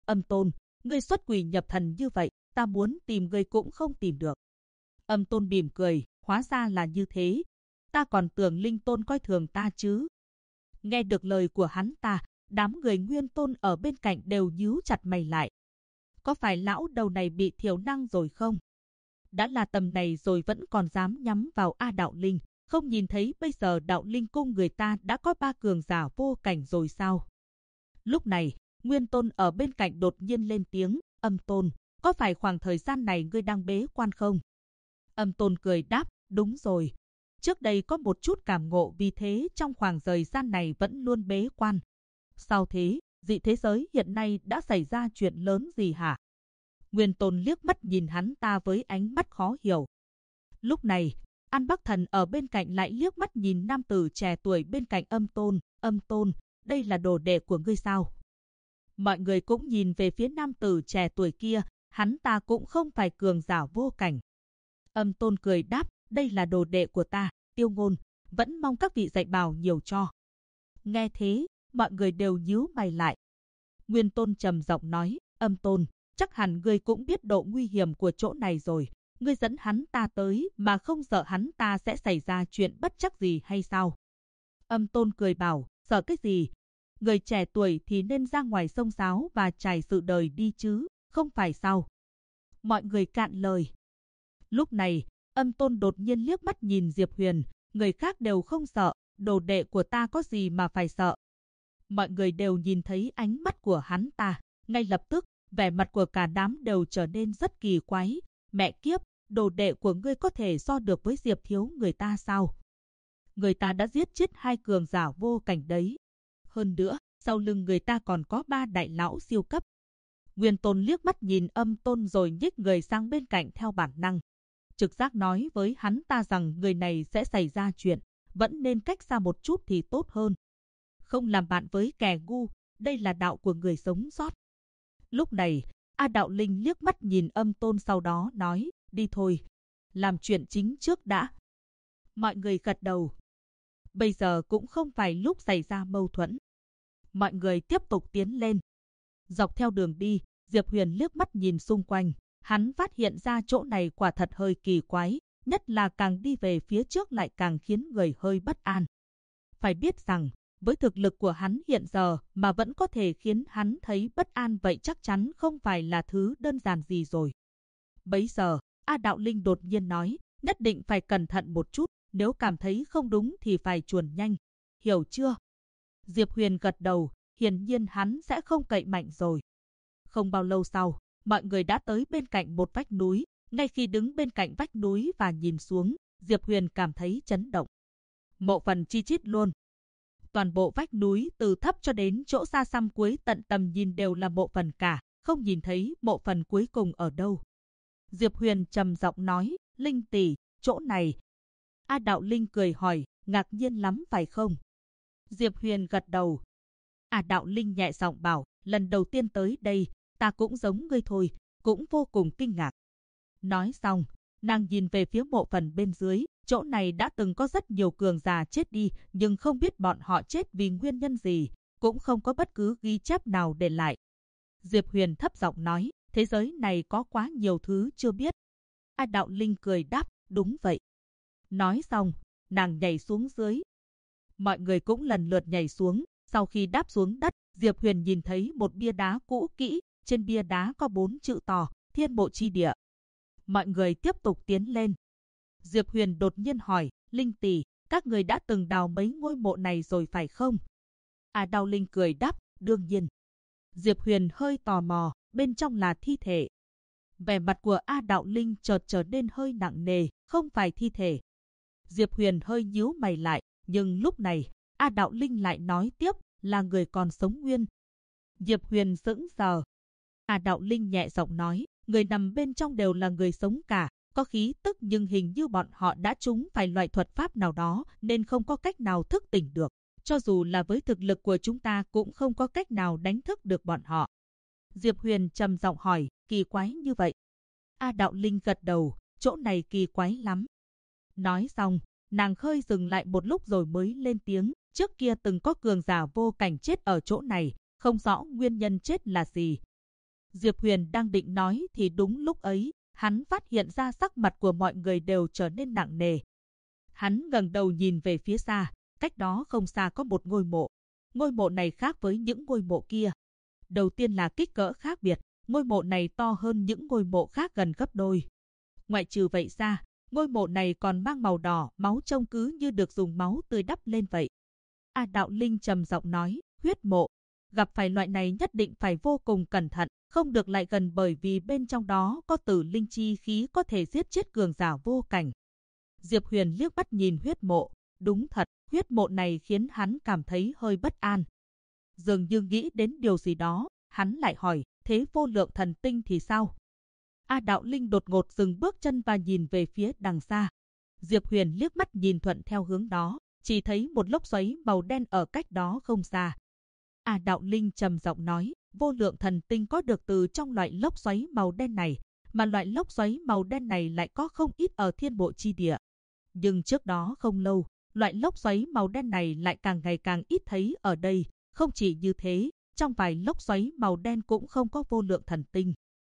Speaker 1: Âm Tôn, ngươi xuất quỷ nhập thần như vậy, ta muốn tìm ngươi cũng không tìm được. Âm Tôn mỉm cười, hóa ra là như thế. Ta còn tưởng Linh Tôn coi thường ta chứ. Nghe được lời của hắn ta, đám người Nguyên Tôn ở bên cạnh đều nhíu chặt mày lại. Có phải lão đầu này bị thiểu năng rồi không? Đã là tầm này rồi vẫn còn dám nhắm vào A Đạo Linh, không nhìn thấy bây giờ Đạo Linh cung người ta đã có 3 cường giả vô cảnh rồi sao? Lúc này, Nguyên Tôn ở bên cạnh đột nhiên lên tiếng, Âm Tôn, có phải khoảng thời gian này ngươi đang bế quan không? Âm Tôn cười đáp, đúng rồi. Trước đây có một chút cảm ngộ, vì thế trong khoảng thời gian này vẫn luôn bế quan. Sao thế, dị thế giới hiện nay đã xảy ra chuyện lớn gì hả? Nguyên Tôn liếc mắt nhìn hắn ta với ánh mắt khó hiểu. Lúc này, An Bắc Thần ở bên cạnh lại liếc mắt nhìn nam tử trẻ tuổi bên cạnh Âm Tôn, đây là đồ đệ của ngươi sao? Mọi người cũng nhìn về phía nam tử trẻ tuổi kia, hắn ta cũng không phải cường giả vô cảnh. Âm Tôn cười đáp, đây là đồ đệ của ta, Tiêu Ngôn, vẫn mong các vị dạy bảo nhiều cho. Nghe thế, mọi người đều nhíu mày lại. Nguyên Tôn trầm giọng nói, Âm Tôn, chắc hẳn ngươi cũng biết độ nguy hiểm của chỗ này rồi. Ngươi dẫn hắn ta tới mà không sợ hắn ta sẽ xảy ra chuyện bất trắc gì hay sao? Âm Tôn cười bảo, sợ cái gì? Người trẻ tuổi thì nên ra ngoài xông xáo và trải sự đời đi chứ, không phải sao? Mọi người cạn lời. Lúc này, Âm Tôn đột nhiên liếc mắt nhìn Diệp Huyền, người khác đều không sợ, đồ đệ của ta có gì mà phải sợ? Mọi người đều nhìn thấy ánh mắt của hắn ta, ngay lập tức, vẻ mặt của cả đám đều trở nên rất kỳ quái. Mẹ kiếp, đồ đệ của ngươi có thể so được với Diệp thiếu người ta sao? Người ta đã giết chết 2 cường giả vô cảnh đấy. Hơn nữa, sau lưng người ta còn có 3 đại lão siêu cấp. Nguyên Tôn liếc mắt nhìn Âm Tôn rồi nhích người sang bên cạnh theo bản năng. Trực giác nói với hắn ta rằng người này sẽ xảy ra chuyện, vẫn nên cách xa một chút thì tốt hơn. Không làm bạn với kẻ ngu, đây là đạo của người sống sót. Lúc này, A Đạo Linh liếc mắt nhìn Âm Tôn sau đó nói, đi thôi, làm chuyện chính trước đã. Mọi người gật đầu. Bây giờ cũng không phải lúc xảy ra mâu thuẫn. Mọi người tiếp tục tiến lên. Dọc theo đường đi, Diệp Huyền liếc mắt nhìn xung quanh. Hắn phát hiện ra chỗ này quả thật hơi kỳ quái, nhất là càng đi về phía trước lại càng khiến người hơi bất an. Phải biết rằng, với thực lực của hắn hiện giờ mà vẫn có thể khiến hắn thấy bất an vậy chắc chắn không phải là thứ đơn giản gì rồi. Bấy giờ, A Đạo Linh đột nhiên nói, nhất định phải cẩn thận một chút, nếu cảm thấy không đúng thì phải chuồn nhanh, hiểu chưa? Diệp Huyền gật đầu, hiển nhiên hắn sẽ không cậy mạnh rồi. Không bao lâu sau, mọi người đã tới bên cạnh một vách núi, ngay khi đứng bên cạnh vách núi và nhìn xuống, Diệp Huyền cảm thấy chấn động. Mộ phần chi chít luôn. Toàn bộ vách núi từ thấp cho đến chỗ xa xăm cuối tận tầm nhìn đều là mộ phần cả, không nhìn thấy mộ phần cuối cùng ở đâu. Diệp Huyền trầm giọng nói, Linh tỷ, chỗ này. A Đạo Linh cười hỏi, ngạc nhiên lắm phải không? Diệp Huyền gật đầu. A Đạo Linh nhẹ giọng bảo, lần đầu tiên tới đây, ta cũng giống ngươi thôi, cũng vô cùng kinh ngạc. Nói xong, nàng nhìn về phía mộ phần bên dưới, chỗ này đã từng có rất nhiều cường giả chết đi, nhưng không biết bọn họ chết vì nguyên nhân gì, cũng không có bất cứ ghi chép nào để lại. Diệp Huyền thấp giọng nói, thế giới này có quá nhiều thứ chưa biết. A Đạo Linh cười đáp, đúng vậy. Nói xong, nàng nhảy xuống dưới. Mọi người cũng lần lượt nhảy xuống, sau khi đáp xuống đất, Diệp Huyền nhìn thấy một bia đá cũ kỹ, trên bia đá có 4 chữ to, Thiên Mộ Chi Địa. Mọi người tiếp tục tiến lên. Diệp Huyền đột nhiên hỏi, Linh tỷ, các người đã từng đào mấy ngôi mộ này rồi phải không? A Đạo Linh cười đáp, đương nhiên. Diệp Huyền hơi tò mò, bên trong là thi thể. Vẻ mặt của A Đạo Linh chợt trở nên hơi nặng nề, không phải thi thể. Diệp Huyền hơi nhíu mày lại, nhưng lúc này, A Đạo Linh lại nói tiếp, là người còn sống nguyên. Diệp Huyền sững sờ. A Đạo Linh nhẹ giọng nói, người nằm bên trong đều là người sống cả, có khí tức nhưng hình như bọn họ đã trúng phải loại thuật pháp nào đó nên không có cách nào thức tỉnh được. Cho dù là với thực lực của chúng ta cũng không có cách nào đánh thức được bọn họ. Diệp Huyền trầm giọng hỏi, kỳ quái như vậy. A Đạo Linh gật đầu, chỗ này kỳ quái lắm. Nói xong, nàng hơi dừng lại một lúc rồi mới lên tiếng, trước kia từng có cường giả vô cảnh chết ở chỗ này, không rõ nguyên nhân chết là gì. Diệp Huyền đang định nói thì đúng lúc ấy, hắn phát hiện ra sắc mặt của mọi người đều trở nên nặng nề. Hắn ngẩng đầu nhìn về phía xa, cách đó không xa có một ngôi mộ. Ngôi mộ này khác với những ngôi mộ kia. Đầu tiên là kích cỡ khác biệt, ngôi mộ này to hơn những ngôi mộ khác gần gấp đôi. Ngoại trừ vậy ra, ngôi mộ này còn mang màu đỏ, máu trông cứ như được dùng máu tươi đắp lên vậy. A Đạo Linh trầm giọng nói, huyết mộ. Gặp phải loại này nhất định phải vô cùng cẩn thận, không được lại gần bởi vì bên trong đó có tử linh chi khí có thể giết chết cường giả vô cảnh. Diệp Huyền liếc mắt nhìn huyết mộ, đúng thật, huyết mộ này khiến hắn cảm thấy hơi bất an. Dường như nghĩ đến điều gì đó, hắn lại hỏi, thế vô lượng thần tinh thì sao? A Đạo Linh đột ngột dừng bước chân và nhìn về phía đằng xa. Diệp Huyền liếc mắt nhìn thuận theo hướng đó, chỉ thấy một lốc xoáy màu đen ở cách đó không xa. A Đạo Linh trầm giọng nói, vô lượng thần tinh có được từ trong loại lốc xoáy màu đen này, mà loại lốc xoáy màu đen này lại có không ít ở thiên bộ chi địa. Nhưng trước đó không lâu, loại lốc xoáy màu đen này lại càng ngày càng ít thấy ở đây. Không chỉ như thế, trong vài lốc xoáy màu đen cũng không có vô lượng thần tinh.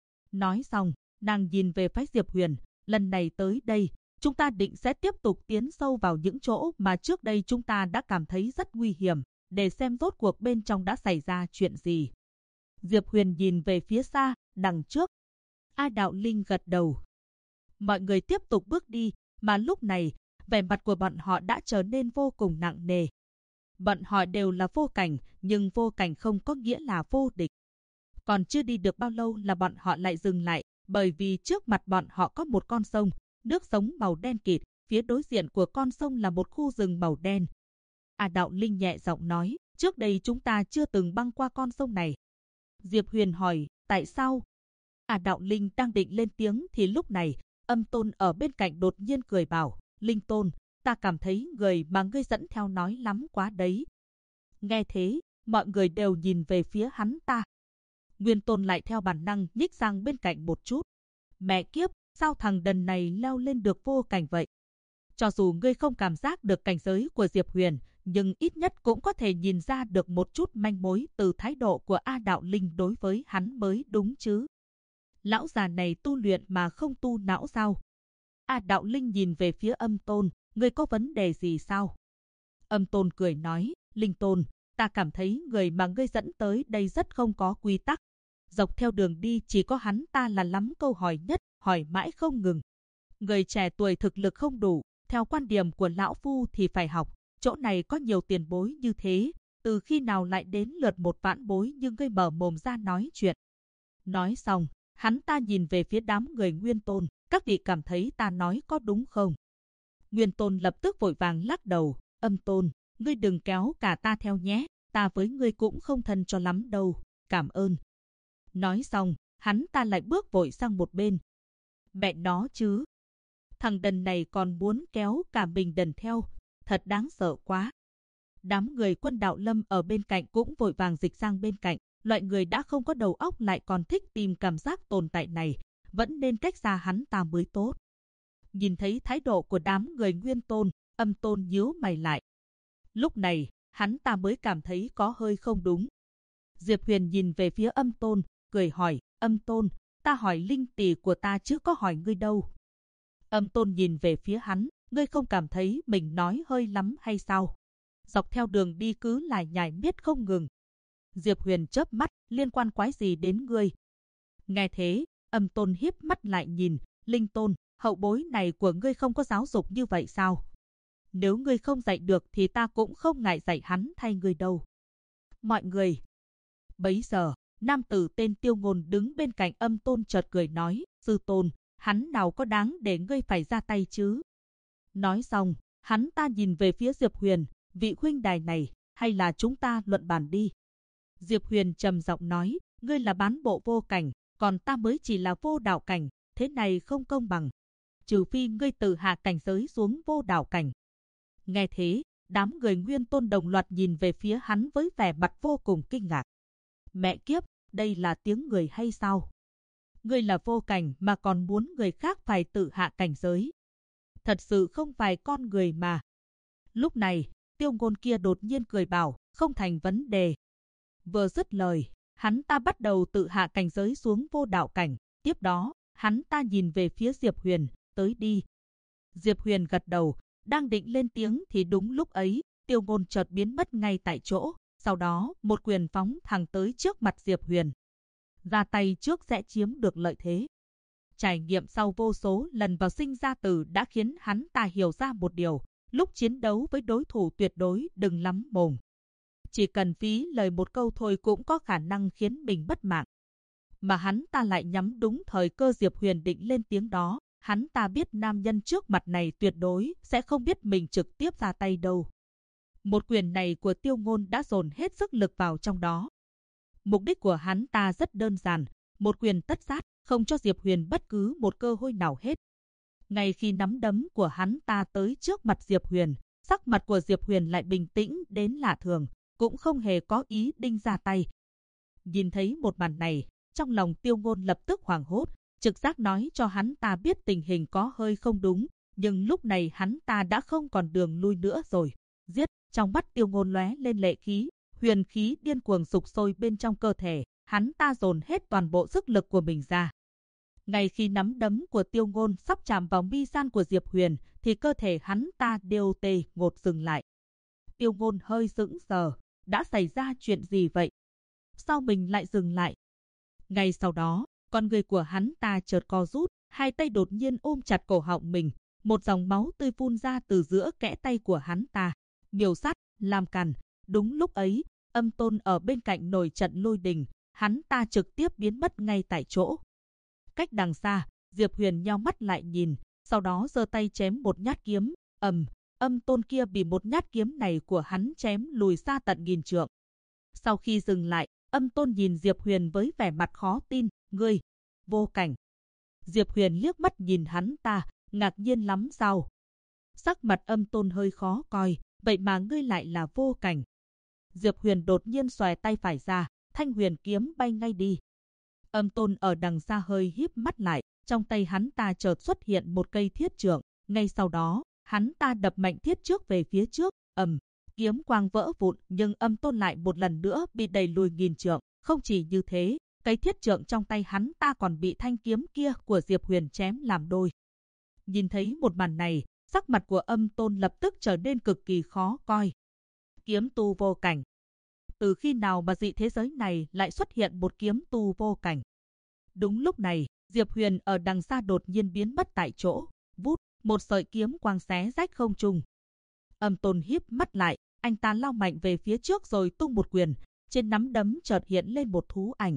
Speaker 1: Nói xong, nàng nhìn về phái Diệp Huyền, lần này tới đây, chúng ta định sẽ tiếp tục tiến sâu vào những chỗ mà trước đây chúng ta đã cảm thấy rất nguy hiểm, để xem rốt cuộc bên trong đã xảy ra chuyện gì. Diệp Huyền nhìn về phía xa, đằng trước. A Đạo Linh gật đầu. Mọi người tiếp tục bước đi, mà lúc này, vẻ mặt của bọn họ đã trở nên vô cùng nặng nề. Bọn họ đều là vô cảnh, nhưng vô cảnh không có nghĩa là vô địch. Còn chưa đi được bao lâu là bọn họ lại dừng lại, bởi vì trước mặt bọn họ có một con sông, nước sống màu đen kịt, phía đối diện của con sông là một khu rừng màu đen. A Đạo Linh nhẹ giọng nói, trước đây chúng ta chưa từng băng qua con sông này. Diệp Huyền hỏi, tại sao? A Đạo Linh đang định lên tiếng thì lúc này, Âm Tôn ở bên cạnh đột nhiên cười bảo, Linh Tôn, ta cảm thấy người mà ngươi dẫn theo nói lắm quá đấy. Nghe thế, mọi người đều nhìn về phía hắn ta. Nguyên Tôn lại theo bản năng nhích sang bên cạnh một chút. Mẹ kiếp, sao thằng đần này leo lên được vô cảnh vậy? Cho dù ngươi không cảm giác được cảnh giới của Diệp Huyền, nhưng ít nhất cũng có thể nhìn ra được một chút manh mối từ thái độ của A Đạo Linh đối với hắn mới đúng chứ. Lão già này tu luyện mà không tu não sao? A Đạo Linh nhìn về phía Âm Tôn, ngươi có vấn đề gì sao? Âm Tôn cười nói, Linh Tôn, ta cảm thấy người mà ngươi dẫn tới đây rất không có quy tắc. Dọc theo đường đi chỉ có hắn ta là lắm câu hỏi nhất, hỏi mãi không ngừng. Người trẻ tuổi thực lực không đủ, theo quan điểm của lão phu thì phải học, chỗ này có nhiều tiền bối như thế, từ khi nào lại đến lượt một vãn bối như ngươi mở mồm ra nói chuyện. Nói xong, hắn ta nhìn về phía đám người Nguyên Tôn, các vị cảm thấy ta nói có đúng không? Nguyên Tôn lập tức vội vàng lắc đầu, Âm Tôn, ngươi đừng kéo cả ta theo nhé, ta với ngươi cũng không thân cho lắm đâu, cảm ơn. Nói xong, hắn ta lại bước vội sang một bên. Mẹ nó chứ, thằng đần này còn muốn kéo cả mình đần theo, thật đáng sợ quá. Đám người Quân Đạo Lâm ở bên cạnh cũng vội vàng dịch sang bên cạnh, loại người đã không có đầu óc lại còn thích tìm cảm giác tồn tại này, vẫn nên cách xa hắn ta mới tốt. Nhìn thấy thái độ của đám người Nguyên Tôn, Âm Tôn nhíu mày lại. Lúc này, hắn ta mới cảm thấy có hơi không đúng. Diệp Huyền nhìn về phía Âm Tôn, cười hỏi, Âm Tôn, ta hỏi linh tỷ của ta chứ có hỏi ngươi đâu. Âm Tôn nhìn về phía hắn, ngươi không cảm thấy mình nói hơi lắm hay sao? Dọc theo đường đi cứ lại nhải miết không ngừng. Diệp Huyền chớp mắt, liên quan quái gì đến ngươi? Nghe thế, Âm Tôn hiếp mắt lại nhìn, Linh Tôn, hậu bối này của ngươi không có giáo dục như vậy sao? Nếu ngươi không dạy được thì ta cũng không ngại dạy hắn thay ngươi đâu. Mọi người. Bấy giờ, nam tử tên Tiêu Ngôn đứng bên cạnh Âm Tôn chợt cười nói, Sư Tôn, hắn nào có đáng để ngươi phải ra tay chứ? Nói xong, hắn ta nhìn về phía Diệp Huyền, vị huynh đài này, hay là chúng ta luận bàn đi? Diệp Huyền trầm giọng nói, ngươi là bán bộ vô cảnh, còn ta mới chỉ là vô đạo cảnh, thế này không công bằng. Trừ phi ngươi tự hạ cảnh giới xuống vô đạo cảnh. Nghe thế, đám người Nguyên Tôn đồng loạt nhìn về phía hắn với vẻ mặt vô cùng kinh ngạc. Mẹ kiếp, đây là tiếng người hay sao? Ngươi là vô cảnh mà còn muốn người khác phải tự hạ cảnh giới. Thật sự không phải con người mà. Lúc này, Tiêu Ngôn kia đột nhiên cười bảo, không thành vấn đề. Vừa dứt lời, hắn ta bắt đầu tự hạ cảnh giới xuống vô đạo cảnh. Tiếp đó, hắn ta nhìn về phía Diệp Huyền, tới đi. Diệp Huyền gật đầu, đang định lên tiếng thì đúng lúc ấy, Tiêu Ngôn chợt biến mất ngay tại chỗ. Sau đó, một quyền phóng thẳng tới trước mặt Diệp Huyền. Ra tay trước sẽ chiếm được lợi thế. Trải nghiệm sau vô số lần vào sinh ra tử đã khiến hắn ta hiểu ra một điều. Lúc chiến đấu với đối thủ tuyệt đối đừng lắm mồm. Chỉ cần phí lời một câu thôi cũng có khả năng khiến mình mất mạng. Mà hắn ta lại nhắm đúng thời cơ Diệp Huyền định lên tiếng đó. Hắn ta biết nam nhân trước mặt này tuyệt đối sẽ không biết mình trực tiếp ra tay đâu. Một quyền này của Tiêu Ngôn đã dồn hết sức lực vào trong đó. Mục đích của hắn ta rất đơn giản, một quyền tất sát, không cho Diệp Huyền bất cứ một cơ hội nào hết. Ngay khi nắm đấm của hắn ta tới trước mặt Diệp Huyền, sắc mặt của Diệp Huyền lại bình tĩnh đến lạ thường, cũng không hề có ý định ra tay. Nhìn thấy một màn này, trong lòng Tiêu Ngôn lập tức hoảng hốt, trực giác nói cho hắn ta biết tình hình có hơi không đúng, nhưng lúc này hắn ta đã không còn đường lui nữa rồi. Giết! Trong mắt Tiêu Ngôn lóe lên lệ khí, huyền khí điên cuồng sục sôi bên trong cơ thể, hắn ta dồn hết toàn bộ sức lực của mình ra. Ngay khi nắm đấm của Tiêu Ngôn sắp chạm vào mi gian của Diệp Huyền, thì cơ thể hắn ta đều tê ngột dừng lại. Tiêu Ngôn hơi sững sờ, đã xảy ra chuyện gì vậy? Sao mình lại dừng lại? Ngay sau đó, con người của hắn ta chợt co rút, hai tay đột nhiên ôm chặt cổ họng mình, một dòng máu tươi phun ra từ giữa kẽ tay của hắn ta. Miêu sắt, làm càn. Đúng lúc ấy, Âm Tôn ở bên cạnh nổi trận lôi đình, hắn ta trực tiếp biến mất ngay tại chỗ. Cách đằng xa, Diệp Huyền nheo mắt lại nhìn, sau đó giơ tay chém một nhát kiếm. Âm Tôn kia bị một nhát kiếm này của hắn chém lùi xa tận nghìn trượng. Sau khi dừng lại, Âm Tôn nhìn Diệp Huyền với vẻ mặt khó tin, ngươi, vô cảnh. Diệp Huyền liếc mắt nhìn hắn ta, ngạc nhiên lắm sao? Sắc mặt Âm Tôn hơi khó coi, vậy mà ngươi lại là vô cảnh. Diệp Huyền đột nhiên xòe tay phải ra, thanh huyền kiếm bay ngay đi. Âm Tôn ở đằng xa hơi híp mắt lại, trong tay hắn ta chợt xuất hiện một cây thiết trượng, ngay sau đó, hắn ta đập mạnh thiết trước về phía trước, kiếm quang vỡ vụn, nhưng Âm Tôn lại một lần nữa bị đẩy lùi nghìn trượng. Không chỉ như thế, cây thiết trượng trong tay hắn ta còn bị thanh kiếm kia của Diệp Huyền chém làm đôi. Nhìn thấy một màn này, sắc mặt của Âm Tôn lập tức trở nên cực kỳ khó coi. Kiếm tu vô cảnh. Từ khi nào mà dị thế giới này lại xuất hiện một kiếm tu vô cảnh? Đúng lúc này, Diệp Huyền ở đằng xa đột nhiên biến mất tại chỗ. Vút, một sợi kiếm quang xé rách không trung. Âm Tôn híp mắt lại, anh ta lao mạnh về phía trước rồi tung một quyền. Trên nắm đấm chợt hiện lên một thú ảnh.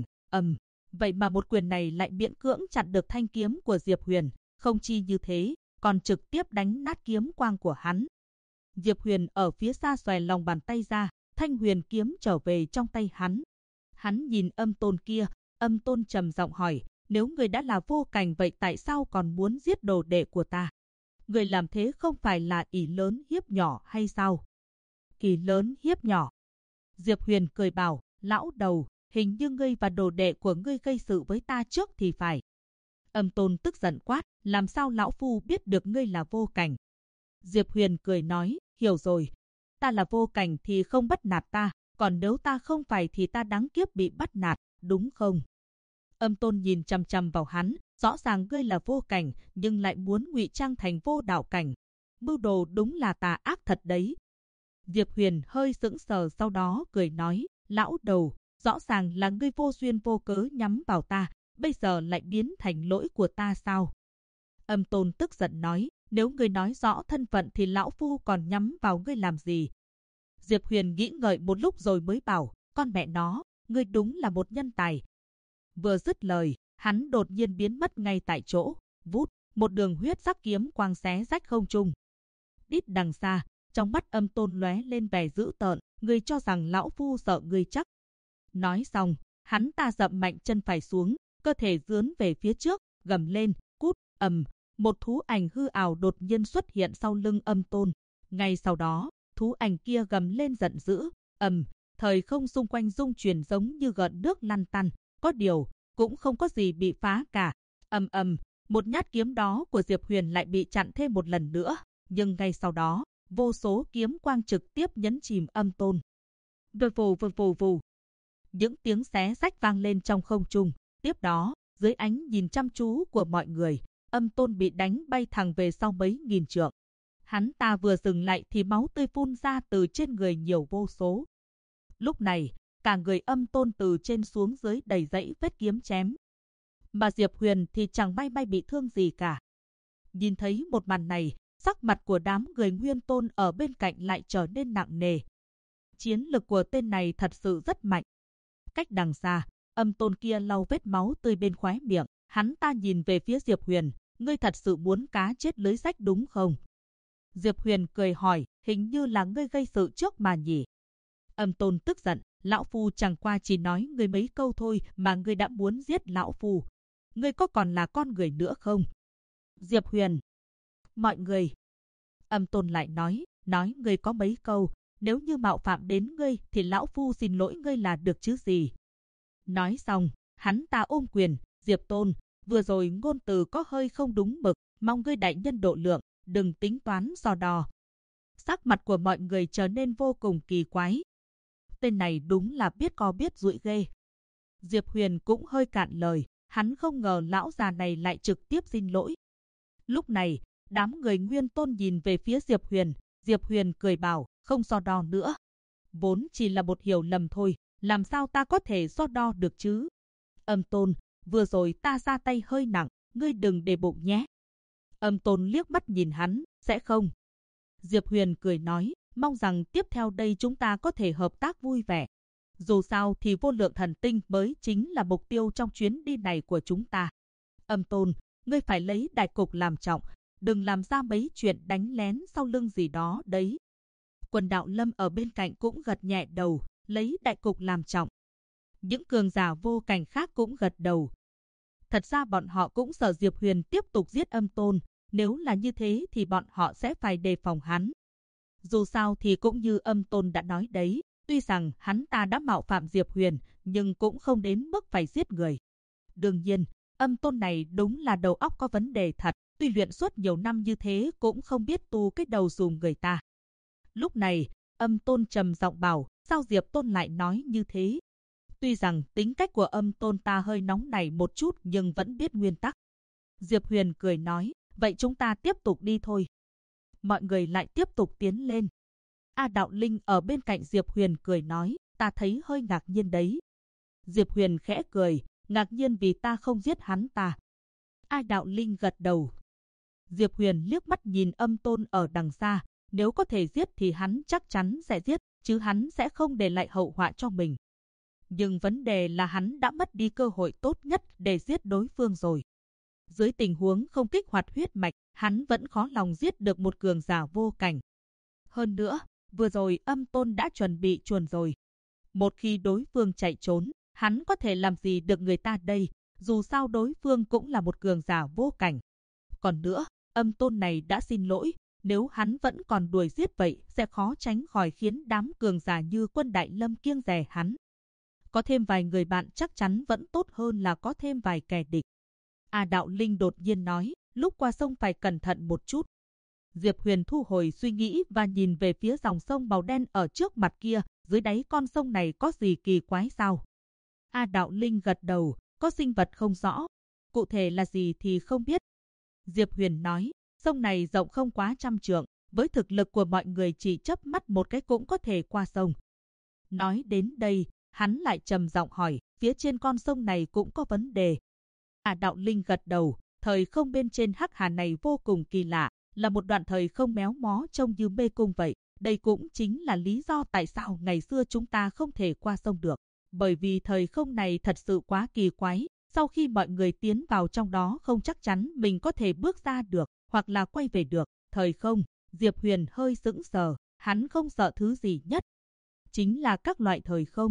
Speaker 1: Vậy mà một quyền này lại miễn cưỡng chặn được thanh kiếm của Diệp Huyền. Không chi như thế, còn trực tiếp đánh nát kiếm quang của hắn. Diệp Huyền ở phía xa xòe lòng bàn tay ra, thanh huyền kiếm trở về trong tay hắn. Hắn nhìn Âm Tôn kia, Âm Tôn trầm giọng hỏi, nếu người đã là vô cảnh vậy tại sao còn muốn giết đồ đệ của ta? Người làm thế không phải là ỷ lớn hiếp nhỏ hay sao? Ỷ lớn hiếp nhỏ. Diệp Huyền cười bảo, lão đầu, hình như ngươi và đồ đệ của ngươi gây sự với ta trước thì phải. Âm Tôn tức giận quát, làm sao lão phu biết được ngươi là vô cảnh? Diệp Huyền cười nói, hiểu rồi. Ta là vô cảnh thì không bắt nạt ta, còn nếu ta không phải thì ta đáng kiếp bị bắt nạt, đúng không? Âm Tôn nhìn chằm chằm vào hắn, rõ ràng ngươi là vô cảnh, nhưng lại muốn ngụy trang thành vô đạo cảnh. Mưu đồ đúng là tà ác thật đấy. Diệp Huyền hơi sững sờ, sau đó cười nói, lão đầu, rõ ràng là ngươi vô duyên vô cớ nhắm vào ta, bây giờ lại biến thành lỗi của ta sao? Âm Tôn tức giận nói, nếu ngươi nói rõ thân phận thì lão phu còn nhắm vào ngươi làm gì? Diệp Huyền nghĩ ngợi một lúc rồi mới bảo, con mẹ nó, ngươi đúng là một nhân tài. Vừa dứt lời, hắn đột nhiên biến mất ngay tại chỗ. Vút, một đường huyết sắc kiếm quang xé rách không trung. Đít đằng xa, trong mắt Âm Tôn lóe lên vẻ dữ tợn, ngươi cho rằng lão phu sợ ngươi chắc? Nói xong, hắn ta dậm mạnh chân phải xuống, cơ thể dướn về phía trước, gầm lên, cút, một thú ảnh hư ảo đột nhiên xuất hiện sau lưng Âm Tôn. Ngay sau đó, thú ảnh kia gầm lên giận dữ, thời không xung quanh rung chuyển giống như gợn nước lăn tăn, có điều, cũng không có gì bị phá cả. Một nhát kiếm đó của Diệp Huyền lại bị chặn thêm một lần nữa, nhưng ngay sau đó, vô số kiếm quang trực tiếp nhấn chìm Âm Tôn. Vù. Những tiếng xé rách vang lên trong không trung. Tiếp đó, dưới ánh nhìn chăm chú của mọi người, Âm Tôn bị đánh bay thẳng về sau mấy nghìn trượng. Hắn ta vừa dừng lại thì máu tươi phun ra từ trên người nhiều vô số. Lúc này, cả người Âm Tôn từ trên xuống dưới đầy dãy vết kiếm chém. Mà Diệp Huyền thì chẳng may bị thương gì cả. Nhìn thấy một màn này, sắc mặt của đám người Nguyên Tôn ở bên cạnh lại trở nên nặng nề. Chiến lực của tên này thật sự rất mạnh. Cách đằng xa, Âm Tôn kia lau vết máu tươi bên khóe miệng, hắn ta nhìn về phía Diệp Huyền, ngươi thật sự muốn cá chết lưới rách đúng không? Diệp Huyền cười hỏi, hình như là ngươi gây sự trước mà nhỉ? Âm Tôn tức giận, lão phu chẳng qua chỉ nói ngươi mấy câu thôi mà ngươi đã muốn giết lão phu. Ngươi có còn là con người nữa không? Diệp Huyền. Mọi người. Âm Tôn lại nói ngươi có mấy câu, nếu như mạo phạm đến ngươi thì lão phu xin lỗi ngươi là được chứ gì. Nói xong, hắn ta ôm quyền, Diệp Tôn, vừa rồi ngôn từ có hơi không đúng mực, mong ngươi đại nhân độ lượng, đừng tính toán so đo. Sắc mặt của mọi người trở nên vô cùng kỳ quái. Tên này đúng là biết co biết dụi ghê. Diệp Huyền cũng hơi cạn lời, hắn không ngờ lão già này lại trực tiếp xin lỗi. Lúc này, đám người Nguyên Tôn nhìn về phía Diệp Huyền cười bảo, không so đo nữa. Vốn chỉ là một hiểu lầm thôi, làm sao ta có thể so đo được chứ? Âm Tôn, vừa rồi ta ra tay hơi nặng, ngươi đừng để bụng nhé. Âm Tôn liếc mắt nhìn hắn, sẽ không. Diệp Huyền cười nói, mong rằng tiếp theo đây chúng ta có thể hợp tác vui vẻ. Dù sao thì vô lượng thần tinh mới chính là mục tiêu trong chuyến đi này của chúng ta. Âm Tôn, ngươi phải lấy đại cục làm trọng, đừng làm ra mấy chuyện đánh lén sau lưng gì đó đấy. Quần Đạo Lâm ở bên cạnh cũng gật nhẹ đầu, lấy đại cục làm trọng. Những cường giả vô cảnh khác cũng gật đầu. Thật ra bọn họ cũng sợ Diệp Huyền tiếp tục giết Âm Tôn, nếu là như thế thì bọn họ sẽ phải đề phòng hắn. Dù sao thì cũng như Âm Tôn đã nói đấy, tuy rằng hắn ta đã mạo phạm Diệp Huyền, nhưng cũng không đến mức phải giết người. Đương nhiên, Âm Tôn này đúng là đầu óc có vấn đề thật, tuy luyện suốt nhiều năm như thế cũng không biết tu cái đầu dùm người ta. Lúc này, Âm Tôn trầm giọng bảo, sao Diệp Tôn lại nói như thế? Tuy rằng tính cách của Âm Tôn ta hơi nóng nảy một chút nhưng vẫn biết nguyên tắc. Diệp Huyền cười nói, vậy chúng ta tiếp tục đi thôi. Mọi người lại tiếp tục tiến lên. A Đạo Linh ở bên cạnh Diệp Huyền cười nói, ta thấy hơi ngạc nhiên đấy. Diệp Huyền khẽ cười, ngạc nhiên vì ta không giết hắn ta. A Đạo Linh gật đầu. Diệp Huyền liếc mắt nhìn Âm Tôn ở đằng xa, nếu có thể giết thì hắn chắc chắn sẽ giết, chứ hắn sẽ không để lại hậu họa cho mình. Nhưng vấn đề là hắn đã mất đi cơ hội tốt nhất để giết đối phương rồi. Dưới tình huống không kích hoạt huyết mạch, hắn vẫn khó lòng giết được một cường giả vô cảnh. Hơn nữa, vừa rồi Âm Tôn đã chuẩn bị chuồn rồi. Một khi đối phương chạy trốn, hắn có thể làm gì được người ta đây, dù sao đối phương cũng là một cường giả vô cảnh. Còn nữa, Âm Tôn này đã xin lỗi, nếu hắn vẫn còn đuổi giết vậy sẽ khó tránh khỏi khiến đám cường giả như Quân Đại Lâm kiêng dè hắn. Có thêm vài người bạn chắc chắn vẫn tốt hơn là có thêm vài kẻ địch. A Đạo Linh đột nhiên nói, lúc qua sông phải cẩn thận một chút. Diệp Huyền thu hồi suy nghĩ và nhìn về phía dòng sông màu đen ở trước mặt kia, dưới đáy con sông này có gì kỳ quái sao? A Đạo Linh gật đầu, có sinh vật không rõ, cụ thể là gì thì không biết. Diệp Huyền nói, sông này rộng không quá 100 trượng, với thực lực của mọi người chỉ chớp mắt một cái cũng có thể qua sông. Nói đến đây, hắn lại trầm giọng hỏi, phía trên con sông này cũng có vấn đề. A Đạo Linh gật đầu, thời không bên trên Hắc Hà này vô cùng kỳ lạ, là một đoạn thời không méo mó trông như mê cung vậy. Đây cũng chính là lý do tại sao ngày xưa chúng ta không thể qua sông được. Bởi vì thời không này thật sự quá kỳ quái, sau khi mọi người tiến vào trong đó không chắc chắn mình có thể bước ra được, hoặc là quay về được. Thời không, Diệp Huyền hơi sững sờ, hắn không sợ thứ gì nhất. Chính là các loại thời không.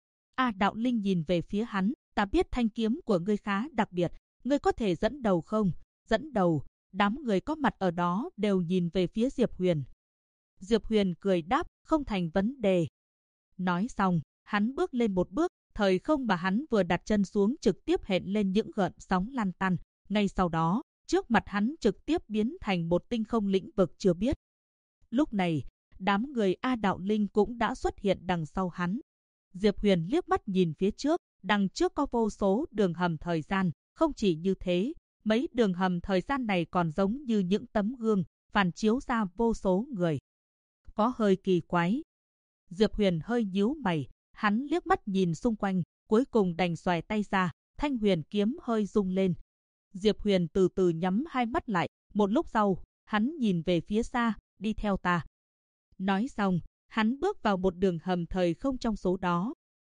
Speaker 1: A Đạo Linh nhìn về phía hắn, ta biết thanh kiếm của ngươi khá đặc biệt, ngươi có thể dẫn đầu không? Dẫn đầu, đám người có mặt ở đó đều nhìn về phía Diệp Huyền. Diệp Huyền cười đáp, không thành vấn đề. Nói xong, hắn bước lên một bước, thời không mà hắn vừa đặt chân xuống trực tiếp hiện lên những gợn sóng lan tăn. Ngay sau đó, trước mặt hắn trực tiếp biến thành một tinh không lĩnh vực chưa biết. Lúc này, đám người A Đạo Linh cũng đã xuất hiện đằng sau hắn. Diệp Huyền liếc mắt nhìn phía trước, đằng trước có vô số đường hầm thời gian. Không chỉ như thế, mấy đường hầm thời gian này còn giống như những tấm gương, phản chiếu ra vô số người. Có hơi kỳ quái. Diệp Huyền hơi nhíu mày, hắn liếc mắt nhìn xung quanh, cuối cùng đành xoài tay ra, thanh huyền kiếm hơi rung lên. Diệp Huyền từ từ nhắm hai mắt lại, một lúc sau, hắn nhìn về phía xa, đi theo ta. Nói xong, hắn bước vào một đường hầm thời không trong số đó,